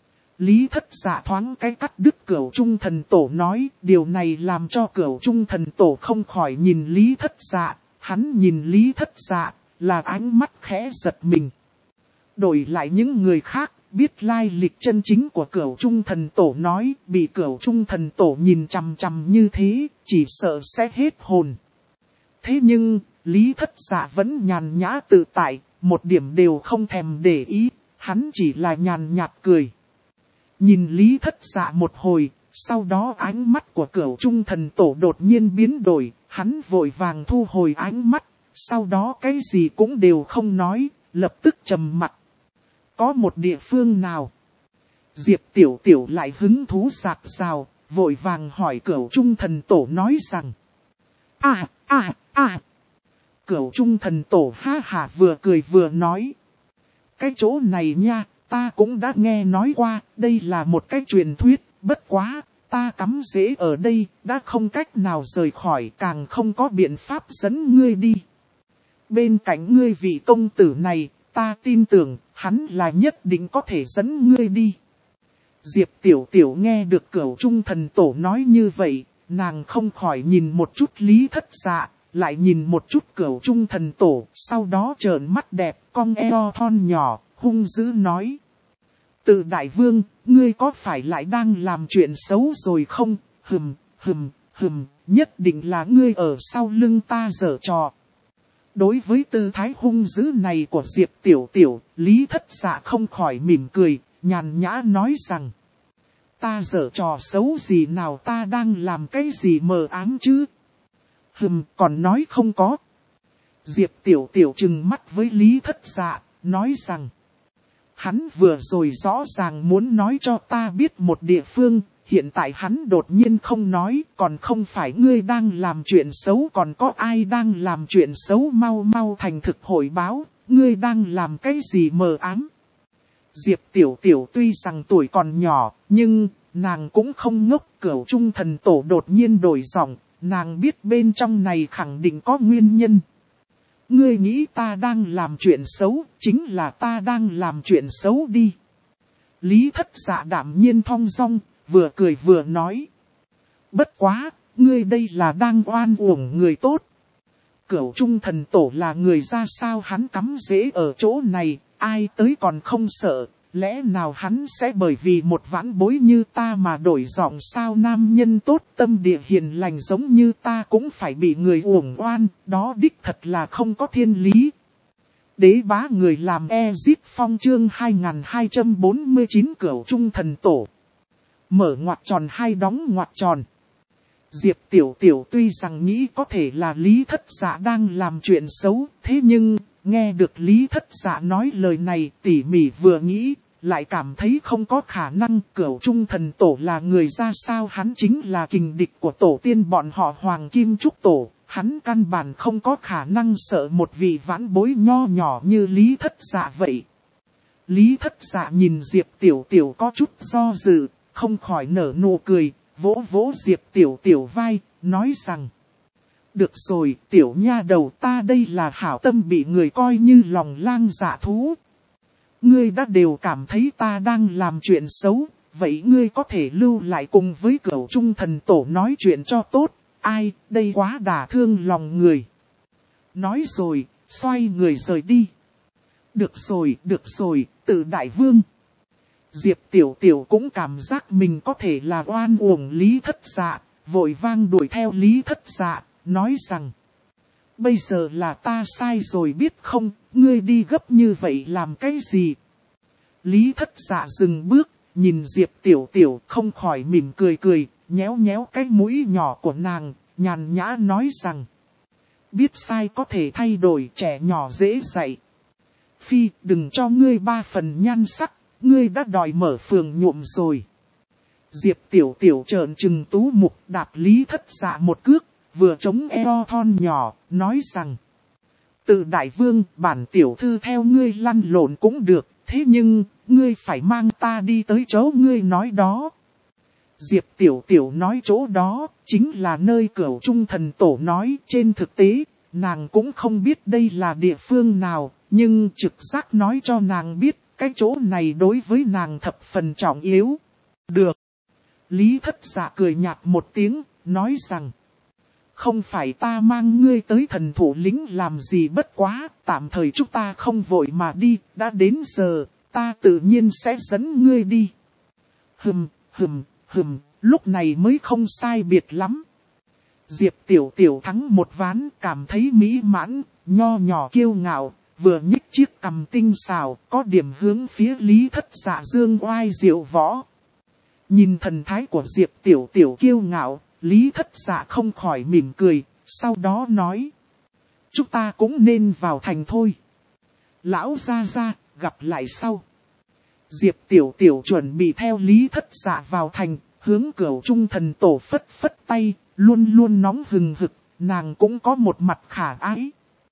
Lý Thất Dạ thoáng cái cắt đứt Cửu Trung thần tổ nói, điều này làm cho Cửu Trung thần tổ không khỏi nhìn Lý Thất Dạ, hắn nhìn Lý Thất Dạ, là ánh mắt khẽ giật mình. Đổi lại những người khác, biết lai lịch chân chính của Cửu Trung thần tổ nói, bị Cửu Trung thần tổ nhìn chằm chằm như thế, chỉ sợ sẽ hết hồn. Thế nhưng, Lý Thất Dạ vẫn nhàn nhã tự tại, một điểm đều không thèm để ý, hắn chỉ là nhàn nhạt cười. Nhìn Lý Thất Dạ một hồi, sau đó ánh mắt của Cửu Trung thần tổ đột nhiên biến đổi, hắn vội vàng thu hồi ánh mắt, sau đó cái gì cũng đều không nói, lập tức trầm mặc. Có một địa phương nào? Diệp Tiểu Tiểu lại hứng thú rạc rào, vội vàng hỏi Cửu Trung thần tổ nói rằng. Cửu Trung Thần Tổ ha hả vừa cười vừa nói. Cái chỗ này nha, ta cũng đã nghe nói qua, đây là một cái truyền thuyết, bất quá, ta cắm rễ ở đây, đã không cách nào rời khỏi, càng không có biện pháp dẫn ngươi đi. Bên cạnh ngươi vị công tử này, ta tin tưởng, hắn là nhất định có thể dẫn ngươi đi. Diệp Tiểu Tiểu nghe được Cửu Trung Thần Tổ nói như vậy, nàng không khỏi nhìn một chút Lý Thất Dạ, lại nhìn một chút Cửu Trung Thần Tổ, sau đó trợn mắt đẹp, cong eo thon nhỏ, hung dữ nói. Từ Đại Vương, ngươi có phải lại đang làm chuyện xấu rồi không? Nhất định là ngươi ở sau lưng ta giở trò. Đối với tư thái hung dữ này của Diệp Tiểu Tiểu, Lý Thất Dạ không khỏi mỉm cười, nhàn nhã nói rằng. Ta giở trò xấu gì nào, ta đang làm cái gì mờ ám chứ? Còn nói không có. Diệp Tiểu Tiểu trừng mắt với Lý Thất Dạ, nói rằng. Hắn vừa rồi rõ ràng muốn nói cho ta biết một địa phương, hiện tại hắn đột nhiên không nói, còn không phải ngươi đang làm chuyện xấu, còn có ai đang làm chuyện xấu, mau mau thành thực hội báo, ngươi đang làm cái gì mờ ám. Diệp Tiểu Tiểu tuy rằng tuổi còn nhỏ, nhưng nàng cũng không ngốc. Cửu Trung Thần Tổ đột nhiên đổi giọng, nàng biết bên trong này khẳng định có nguyên nhân. Ngươi nghĩ ta đang làm chuyện xấu, chính là ta đang làm chuyện xấu đi. Lý Thất Dạ đạm nhiên thong dong, vừa cười vừa nói. Bất quá, ngươi đây là đang oan uổng người tốt. Cửu Trung Thần Tổ là người ra sao, hắn cắm rễ ở chỗ này, ai tới còn không sợ. Lẽ nào hắn sẽ bởi vì một vãn bối như ta mà đổi giọng sao? Nam nhân tốt tâm địa hiền lành giống như ta cũng phải bị người uổng oan, đó đích thật là không có thiên lý. Đế bá người làm Ezip Phong chương 2249 Cửu Trung Thần Tổ. Mở ngoặc tròn hai đóng ngoặc tròn. Diệp Tiểu Tiểu tuy rằng nghĩ có thể là Lý Thất Dạ đang làm chuyện xấu, thế nhưng nghe được Lý Thất Dạ nói lời này tỉ mỉ vừa nghĩ, lại cảm thấy không có khả năng. Cửu Trung Thần Tổ là người ra sao, hắn chính là kình địch của tổ tiên bọn họ Hoàng Kim Trúc Tổ, hắn căn bản không có khả năng sợ một vị vãn bối nho nhỏ như Lý Thất Dạ vậy. Lý Thất Dạ nhìn Diệp Tiểu Tiểu có chút do dự, không khỏi nở nụ cười, vỗ vỗ Diệp Tiểu Tiểu vai, nói rằng. Được rồi, tiểu nha đầu, ta đây là hảo tâm bị người coi như lòng lang dạ thú. Ngươi đã đều cảm thấy ta đang làm chuyện xấu, vậy ngươi có thể lưu lại cùng với Cửu Trung Thần Tổ nói chuyện cho tốt. Ai, đây quá đả thương lòng người. Nói rồi, xoay người rời đi. Được rồi, Từ Đại Vương. Diệp Tiểu Tiểu cũng cảm giác mình có thể là oan uổng Lý Thất Dạ, vội vang đuổi theo Lý Thất Dạ, nói rằng. Bây giờ là ta sai rồi biết không, ngươi đi gấp như vậy làm cái gì? Lý Thất Dạ dừng bước, nhìn Diệp Tiểu Tiểu không khỏi mỉm cười, nhéo nhéo cái mũi nhỏ của nàng, nhàn nhã nói rằng. Biết sai có thể thay đổi, trẻ nhỏ dễ dạy. Phi, đừng cho ngươi 3 phần nhan sắc, ngươi đã đòi mở phường nhuộm rồi. Diệp Tiểu Tiểu trợn trừng tú mục đạp Lý Thất Dạ một cước, vừa chống eo thon nhỏ, nói rằng. Từ Đại Vương, bản tiểu thư theo ngươi lăn lộn cũng được, thế nhưng, ngươi phải mang ta đi tới chỗ ngươi nói đó. Diệp Tiểu Tiểu nói chỗ đó, chính là nơi Cửu Trung Thần Tổ nói. Trên thực tế, nàng cũng không biết đây là địa phương nào, nhưng trực giác nói cho nàng biết, cái chỗ này đối với nàng thập phần trọng yếu. Được. Lý Thất Dạ cười nhạt một tiếng, nói rằng. Không phải ta mang ngươi tới thần thủ lĩnh làm gì, bất quá, tạm thời chúng ta không vội mà đi, đã đến giờ, ta tự nhiên sẽ dẫn ngươi đi. Lúc này mới không sai biệt lắm. Diệp Tiểu Tiểu thắng một ván, cảm thấy mỹ mãn, nho nhỏ kiêu ngạo, vừa nhích chiếc cằm tinh xảo, có điểm hướng phía Lý Thất Dạ dương oai diệu võ. Nhìn thần thái của Diệp Tiểu Tiểu kiêu ngạo, Lý Thất Dạ không khỏi mỉm cười, sau đó nói. Chúng ta cũng nên vào thành thôi. Lão gia, gặp lại sau. Diệp Tiểu Tiểu chuẩn bị theo Lý Thất Dạ vào thành, hướng Cửu Trung Thần Tổ phất phất tay, luôn luôn nóng hừng hực, nàng cũng có một mặt khả ái.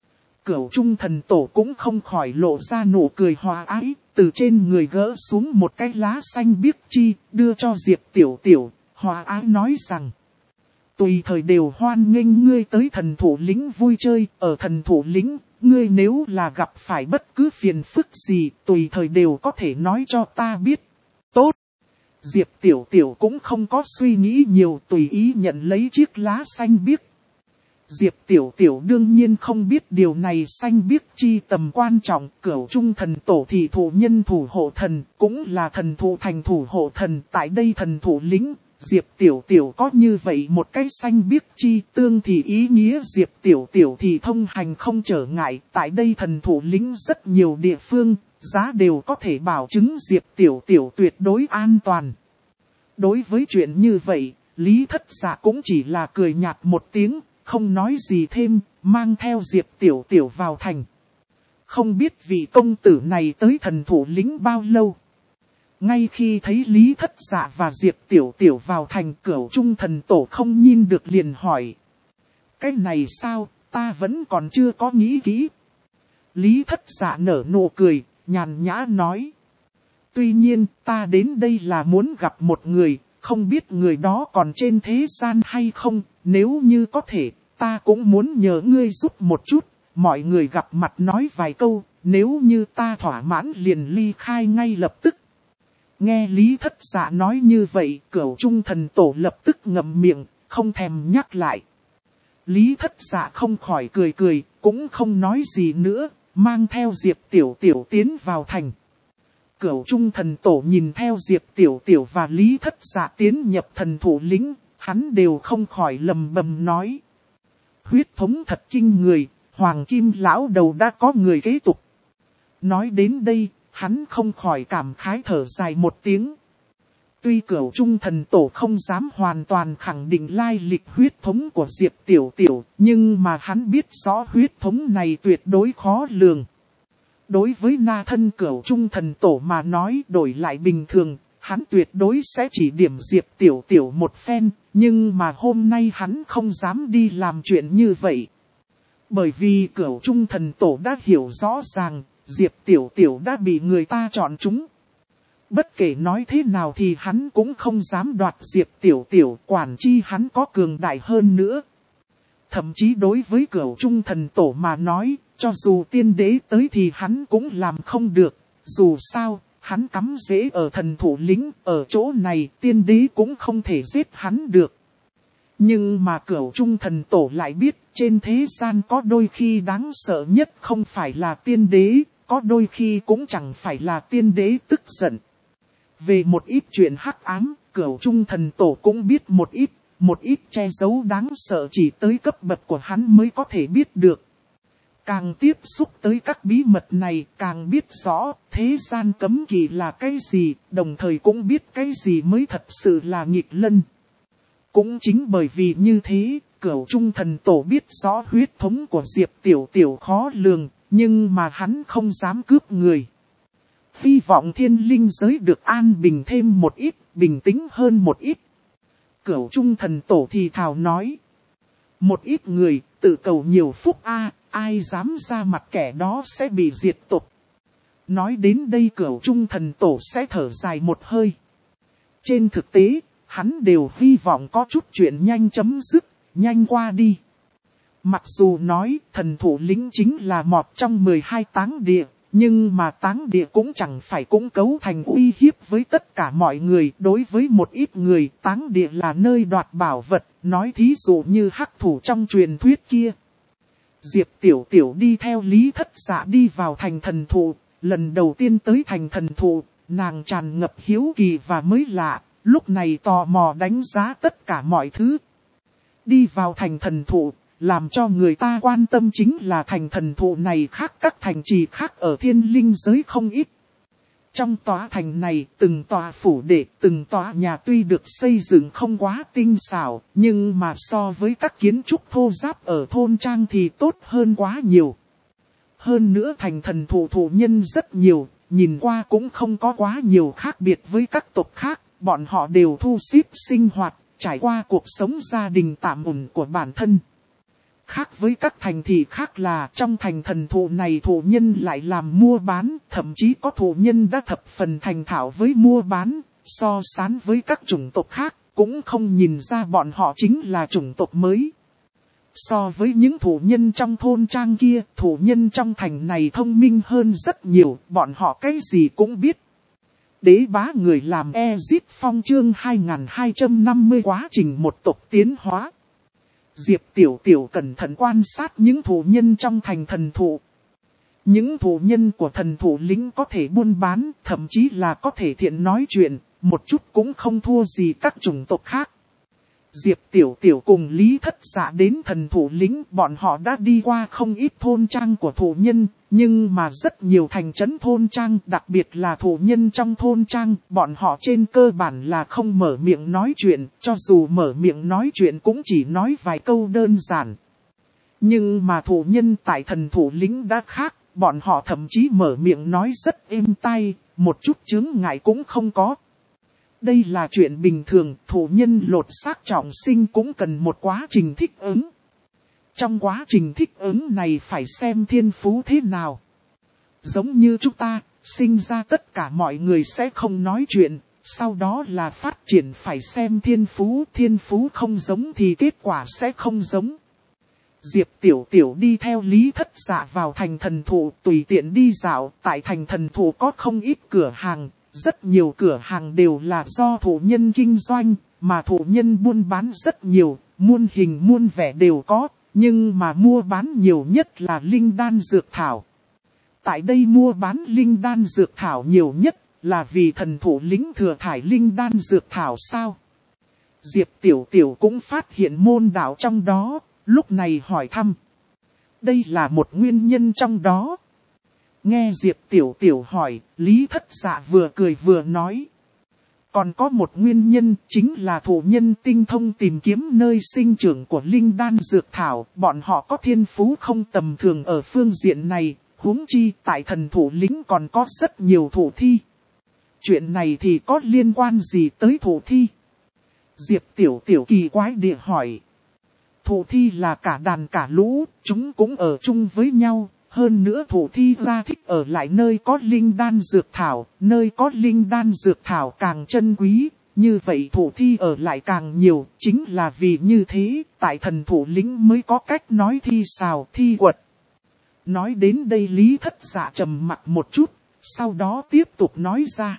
Cửu Trung thần tổ cũng không khỏi lộ ra nụ cười hòa ái, từ trên người gỡ xuống một cái lá xanh biếc chi, đưa cho Diệp Tiểu Tiểu, hòa ái nói rằng. Tùy thời đều hoan nghênh ngươi tới thần thủ lĩnh vui chơi, ở thần thủ lĩnh, ngươi nếu là gặp phải bất cứ phiền phức gì, tùy thời đều có thể nói cho ta biết. Tốt! Diệp Tiểu Tiểu cũng không có suy nghĩ nhiều, tùy ý nhận lấy chiếc lá xanh biếc. Diệp Tiểu Tiểu đương nhiên không biết điều này xanh biếc chi tầm quan trọng, Cửu Trung thần tổ thì thủ nhân thủ hộ thần, cũng là thần thủ thành thủ hộ thần, tại đây thần thủ lĩnh, Diệp Tiểu Tiểu có như vậy một cái xanh biếc chi tương thì ý nghĩa Diệp Tiểu Tiểu thì thông hành không trở ngại, tại đây thần thủ lĩnh rất nhiều địa phương, giá đều có thể bảo chứng Diệp Tiểu Tiểu tuyệt đối an toàn. Đối với chuyện như vậy, Lý Thất Dạ cũng chỉ là cười nhạt một tiếng, không nói gì thêm, mang theo Diệp Tiểu Tiểu vào thành. Không biết vị công tử này tới thần thủ lĩnh bao lâu. Ngay khi thấy Lý Thất Dạ và Diệp Tiểu Tiểu vào thành, Cửu Trung thần tổ không nhìn được liền hỏi. Cái này sao, ta vẫn còn chưa có nghĩ kỹ. Lý Thất Dạ nở nụ cười, nhàn nhã nói. Tuy nhiên, ta đến đây là muốn gặp một người, không biết người đó còn trên thế gian hay không, nếu như có thể, ta cũng muốn nhờ ngươi giúp một chút, mọi người gặp mặt nói vài câu, nếu như ta thỏa mãn liền ly khai ngay lập tức. Nghe Lý Thất Dạ nói như vậy, Cửu Trung thần tổ lập tức ngậm miệng, không thèm nhắc lại. Lý Thất Dạ không khỏi cười cười, cũng không nói gì nữa, mang theo Diệp Tiểu Tiểu tiến vào thành. Cửu Trung thần tổ nhìn theo Diệp Tiểu Tiểu và Lý Thất Dạ tiến nhập thần thủ lĩnh, hắn đều không khỏi lầm bầm nói. Huyết thống thật kinh người, Hoàng Kim lão đầu đã có người kế tục. Nói đến đây, hắn không khỏi cảm khái thở dài một tiếng. Tuy Cửu Trung thần tổ không dám hoàn toàn khẳng định lai lịch huyết thống của Diệp Tiểu Tiểu, nhưng mà hắn biết rõ huyết thống này tuyệt đối khó lường. Đối với na thân Cửu Trung thần tổ mà nói đổi lại bình thường, hắn tuyệt đối sẽ chỉ điểm Diệp Tiểu Tiểu một phen, nhưng mà hôm nay hắn không dám đi làm chuyện như vậy. Bởi vì Cửu Trung thần tổ đã hiểu rõ ràng, Diệp Tiểu Tiểu đã bị người ta chọn chúng. Bất kể nói thế nào thì hắn cũng không dám đoạt Diệp Tiểu Tiểu, quản chi hắn có cường đại hơn nữa. Thậm chí đối với Cửu Trung thần tổ mà nói, cho dù tiên đế tới thì hắn cũng làm không được. Dù sao, hắn cắm rễ ở thần thủ lĩnh, ở chỗ này tiên đế cũng không thể giết hắn được. Nhưng mà Cửu Trung thần tổ lại biết, trên thế gian có đôi khi đáng sợ nhất không phải là tiên đế, có đôi khi cũng chẳng phải là tiên đế tức giận. Về một ít chuyện hắc ám, Cửu Trung thần tổ cũng biết một ít che giấu đáng sợ chỉ tới cấp bậc của hắn mới có thể biết được. Càng tiếp xúc tới các bí mật này, càng biết rõ thế gian cấm kỵ là cái gì, đồng thời cũng biết cái gì mới thật sự là nghịch lân. Cũng chính bởi vì như thế, Cửu Trung thần tổ biết rõ huyết thống của Diệp Tiểu Tiểu khó lường, nhưng mà hắn không dám cướp người. Hy vọng thiên linh giới được an bình thêm một ít, bình tĩnh hơn một ít. Cửu Trung thần tổ thì thào nói. Một ít người tự cầu nhiều phúc ai dám ra mặt kẻ đó sẽ bị diệt tộc. Nói đến đây Cửu Trung thần tổ sẽ thở dài một hơi. Trên thực tế, hắn đều hy vọng có chút chuyện nhanh chấm dứt, nhanh qua đi. Mặc dù nói thần thủ lĩnh chính là một trong 12 táng địa, nhưng mà táng địa cũng chẳng phải cũng cấu thành uy hiếp với tất cả mọi người. Đối với một ít người, táng địa là nơi đoạt bảo vật, nói thí dụ như hắc thủ trong truyền thuyết kia. Diệp Tiểu Tiểu đi theo Lý Thất Dạ đi vào thành thần thụ, lần đầu tiên tới thành thần thụ, nàng tràn ngập hiếu kỳ và mới lạ, lúc này tò mò đánh giá tất cả mọi thứ. Đi vào thành thần thụ, làm cho người ta quan tâm chính là thành thần thụ này khác các thành trì khác ở thiên linh giới không ít. Trong tòa thành này, từng tòa phủ đệ, từng tòa nhà tuy được xây dựng không quá tinh xảo, nhưng mà so với các kiến trúc thô ráp ở thôn trang thì tốt hơn quá nhiều. Hơn nữa thành thần thụ thụ nhân rất nhiều, nhìn qua cũng không có quá nhiều khác biệt với các tộc khác, bọn họ đều thu xếp sinh hoạt, trải qua cuộc sống gia đình tạm ổn của bản thân. Khác với các thành thị khác là trong thành thần thụ này thụ nhân lại làm mua bán, thậm chí có thụ nhân đã thập phần thành thạo với mua bán, so sánh với các chủng tộc khác, cũng không nhìn ra bọn họ chính là chủng tộc mới. So với những thụ nhân trong thôn trang kia, thụ nhân trong thành này thông minh hơn rất nhiều, bọn họ cái gì cũng biết. Đế bá người làm Ezip Phong chương 2250 quá trình một tộc tiến hóa. Diệp Tiểu Tiểu cẩn thận quan sát những thụ nhân trong thành thần thụ. Những thụ nhân của thần thụ lính có thể buôn bán, thậm chí là có thể thiện nói chuyện, một chút cũng không thua gì các chủng tộc khác. Diệp Tiểu Tiểu cùng Lý Thất Dạ đến thần thụ lính, bọn họ đã đi qua không ít thôn trang của thụ nhân, nhưng mà rất nhiều thành trấn thôn trang, đặc biệt là thụ nhân trong thôn trang, bọn họ trên cơ bản là không mở miệng nói chuyện, cho dù mở miệng nói chuyện cũng chỉ nói vài câu đơn giản. Nhưng mà thụ nhân tại thần thụ lính đã khác, bọn họ thậm chí mở miệng nói rất êm tai, một chút chướng ngại cũng không có. Đây là chuyện bình thường, thụ nhân lột xác trọng sinh cũng cần một quá trình thích ứng. Trong quá trình thích ứng này phải xem thiên phú thế nào. Giống như chúng ta, sinh ra tất cả mọi người sẽ không nói chuyện, sau đó là phát triển phải xem thiên phú không giống thì kết quả sẽ không giống. Diệp Tiểu Tiểu đi theo Lý Thất Dạ vào thành thần thụ, tùy tiện đi dạo, tại thành thần thụ có không ít cửa hàng. Rất nhiều cửa hàng đều là do thụ nhân kinh doanh, mà thụ nhân buôn bán rất nhiều, muôn hình muôn vẻ đều có, nhưng mà mua bán nhiều nhất là linh đan dược thảo. Tại đây mua bán linh đan dược thảo nhiều nhất là vì thần thụ lính thừa thải linh đan dược thảo sao? Diệp Tiểu Tiểu cũng phát hiện môn đạo trong đó, lúc này hỏi thăm. Đây là một nguyên nhân trong đó. Nghe Diệp Tiểu Tiểu hỏi, Lý Thất Dạ vừa cười vừa nói. Còn có một nguyên nhân chính là thụ nhân tinh thông tìm kiếm nơi sinh trưởng của linh đan dược thảo. Bọn họ có thiên phú không tầm thường ở phương diện này, huống chi tại thần thụ lính còn có rất nhiều thụ thi. Chuyện này thì có liên quan gì tới thụ thi? Diệp Tiểu Tiểu kỳ quái địa hỏi. Thụ thi là cả đàn cả lũ, chúng cũng ở chung với nhau. Hơn nữa thụ thi ra thích ở lại nơi có linh đan dược thảo, nơi có linh đan dược thảo càng chân quý, như vậy thụ thi ở lại càng nhiều, chính là vì như thế, tại thần thụ lính mới có cách nói thi xào, thi quật. Nói đến đây Lý Thất Dạ trầm mặc một chút, sau đó tiếp tục nói ra.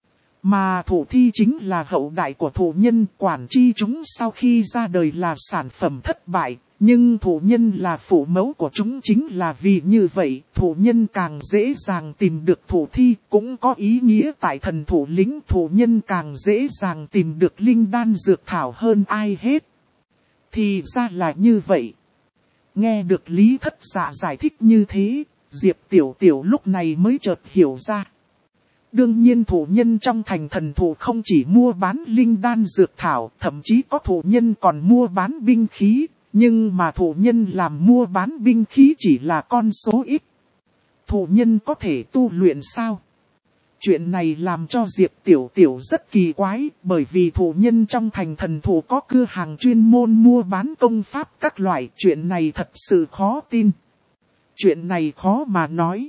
Mà thụ thi chính là hậu đại của thụ nhân, quản chi chúng sau khi ra đời là sản phẩm thất bại. Nhưng thụ nhân là phụ mẫu của chúng, chính là vì như vậy, thụ nhân càng dễ dàng tìm được thụ thi, cũng có ý nghĩa tại thần thụ lính thụ nhân càng dễ dàng tìm được linh đan dược thảo hơn ai hết. Thì ra là như vậy. Nghe được Lý Thất Dạ giải thích như thế, Diệp Tiểu Tiểu lúc này mới chợt hiểu ra. Đương nhiên thụ nhân trong thành thần thụ không chỉ mua bán linh đan dược thảo, thậm chí có thụ nhân còn mua bán binh khí. Nhưng mà thụ nhân làm mua bán binh khí chỉ là con số ít. Thụ nhân có thể tu luyện sao? Chuyện này làm cho Diệp Tiểu Tiểu rất kỳ quái, bởi vì thụ nhân trong thành thần thụ có cửa hàng chuyên môn mua bán công pháp các loại. Chuyện này thật sự khó tin. Chuyện này khó mà nói.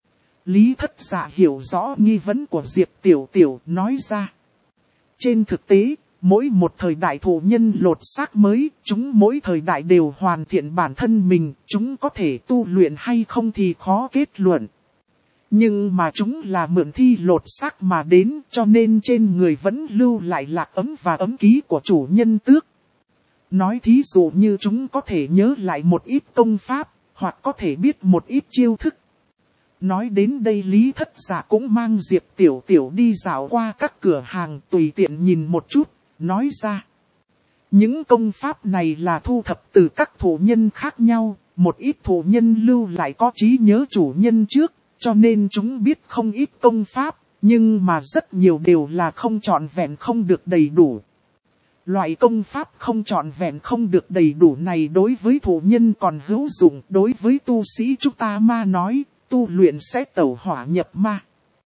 Lý Thất Dạ hiểu rõ nghi vấn của Diệp Tiểu Tiểu nói ra. Trên thực tế, mỗi một thời đại thụ nhân lột xác mới, chúng mỗi thời đại đều hoàn thiện bản thân mình, chúng có thể tu luyện hay không thì khó kết luận. Nhưng mà chúng là mượn thi lột xác mà đến, cho nên trên người vẫn lưu lại lạc ấm và ấm ký của chủ nhân tước. Nói thí dụ như chúng có thể nhớ lại một ít công pháp, hoặc có thể biết một ít chiêu thức. Nói đến đây Lý Thất Dạ cũng mang Diệp Tiểu Tiểu đi dạo qua các cửa hàng tùy tiện nhìn một chút. Nói ra, những công pháp này là thu thập từ các thụ nhân khác nhau, một ít thụ nhân lưu lại có trí nhớ chủ nhân trước, cho nên chúng biết không ít công pháp, nhưng mà rất nhiều đều là không trọn vẹn không được đầy đủ. Loại công pháp không trọn vẹn không được đầy đủ này đối với thụ nhân còn hữu dụng, đối với tu sĩ chúng ta mà nói, tu luyện sẽ tẩu hỏa nhập ma.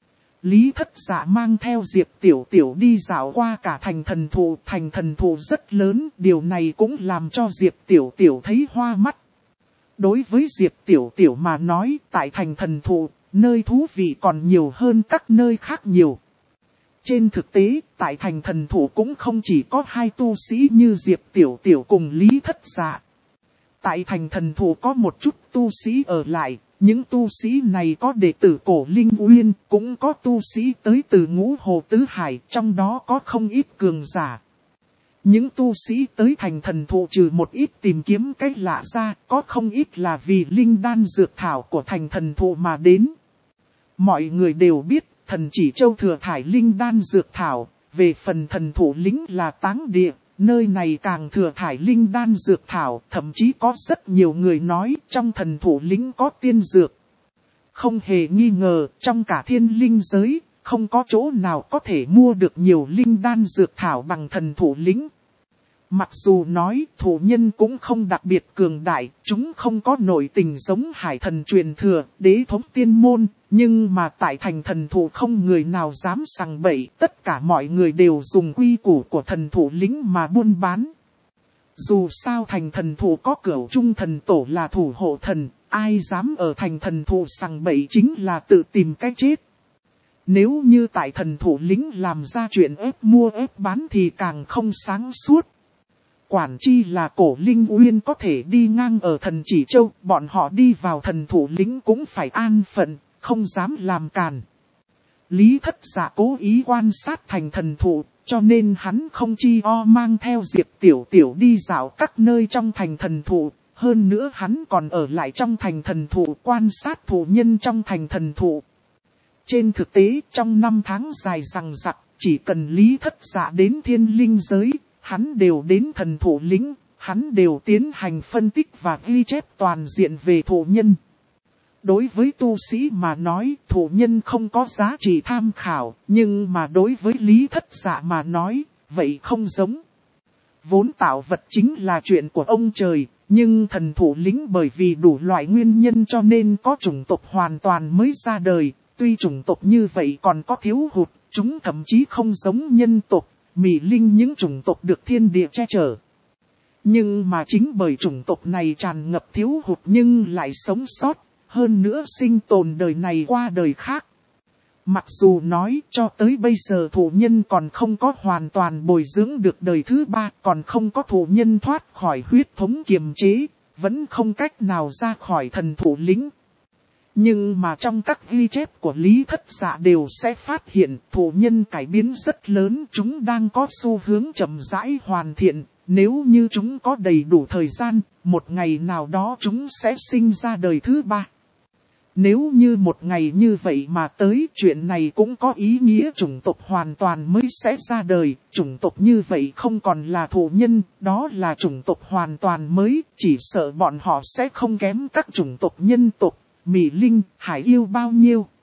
Lý Thất Dạ mang theo Diệp Tiểu Tiểu đi dạo qua cả thành thần thụ rất lớn, điều này cũng làm cho Diệp Tiểu Tiểu thấy hoa mắt. Đối với Diệp Tiểu Tiểu mà nói, tại thành thần thụ, nơi thú vị còn nhiều hơn các nơi khác nhiều. Trên thực tế, tại thành thần thụ cũng không chỉ có hai tu sĩ như Diệp Tiểu Tiểu cùng Lý Thất Dạ. Tại thành thần thụ có một chút tu sĩ ở lại, những tu sĩ này có đệ tử Cổ Linh Uyên, cũng có tu sĩ tới từ Ngũ Hồ Tứ Hải, trong đó có không ít cường giả. Những tu sĩ tới thành thần thụ trừ một ít tìm kiếm cách lạ ra, có không ít là vì linh đan dược thảo của thành thần thụ mà đến. Mọi người đều biết, thần chỉ châu thừa thải linh đan dược thảo, về phần thần thụ lĩnh là táng địa, nơi này càng thừa thải linh đan dược thảo, thậm chí có rất nhiều người nói trong thần thụ lĩnh có tiên dược. Không hề nghi ngờ, trong cả thiên linh giới, không có chỗ nào có thể mua được nhiều linh đan dược thảo bằng thần thụ lĩnh. Mặc dù nói thụ nhân cũng không đặc biệt cường đại, chúng không có nội tình giống hải thần truyền thừa, đế thống tiên môn, nhưng mà tại thành thần thụ không người nào dám sằng bậy, tất cả mọi người đều dùng quy củ của thần thụ lĩnh mà buôn bán. Dù sao thành thần thụ có cửu trung thần tổ là thủ hộ thần, ai dám ở thành thần thụ sằng bậy chính là tự tìm cái chết. Nếu như tại thần thụ lĩnh làm ra chuyện ép mua ép bán thì càng không sáng suốt. Quản chi là Cổ Linh Uyên có thể đi ngang ở thần chỉ châu, bọn họ đi vào thần thủ lĩnh cũng phải an phận, không dám làm càn. Lý Thất Dạ cố ý quan sát thành thần thụ, cho nên hắn không chi mang theo Diệp Tiểu Tiểu đi dạo các nơi trong thành thần thụ. Hơn nữa hắn còn ở lại trong thành thần thụ quan sát thụ nhân trong thành thần thụ. Trên thực tế trong 5 tháng dài dằng dặc, chỉ cần Lý Thất Dạ đến thiên linh giới, hắn đều đến thần thụ lĩnh, hắn đều tiến hành phân tích và ghi chép toàn diện về thụ nhân. Đối với tu sĩ mà nói thụ nhân không có giá trị tham khảo, nhưng mà đối với Lý Thất Dạ mà nói, vậy không giống. Vốn tạo vật chính là chuyện của ông trời, nhưng thần thụ lĩnh bởi vì đủ loại nguyên nhân cho nên có chủng tộc hoàn toàn mới ra đời. Tuy chủng tộc như vậy còn có thiếu hụt, chúng thậm chí không giống nhân tộc. Mị linh những chủng tộc được thiên địa che chở. Nhưng mà chính bởi chủng tộc này tràn ngập thiếu hụt nhưng lại sống sót, hơn nữa sinh tồn đời này qua đời khác. Mặc dù nói cho tới bây giờ thụ nhân còn không có hoàn toàn bồi dưỡng được đời thứ 3, còn không có thụ nhân thoát khỏi huyết thống kiềm chế, vẫn không cách nào ra khỏi thần thụ lĩnh. Nhưng mà trong các ghi chép của Lý Thất Dạ đều sẽ phát hiện thụ nhân cải biến rất lớn, chúng đang có xu hướng chậm rãi hoàn thiện. Nếu như chúng có đầy đủ thời gian, một ngày nào đó chúng sẽ sinh ra đời thứ 3. Nếu như một ngày như vậy mà tới, chuyện này cũng có ý nghĩa chủng tộc hoàn toàn mới sẽ ra đời. Chủng tộc như vậy không còn là thụ nhân, đó là chủng tộc hoàn toàn mới, chỉ sợ bọn họ sẽ không kém các chủng tộc nhân tộc. Mị linh, hải yêu bao nhiêu.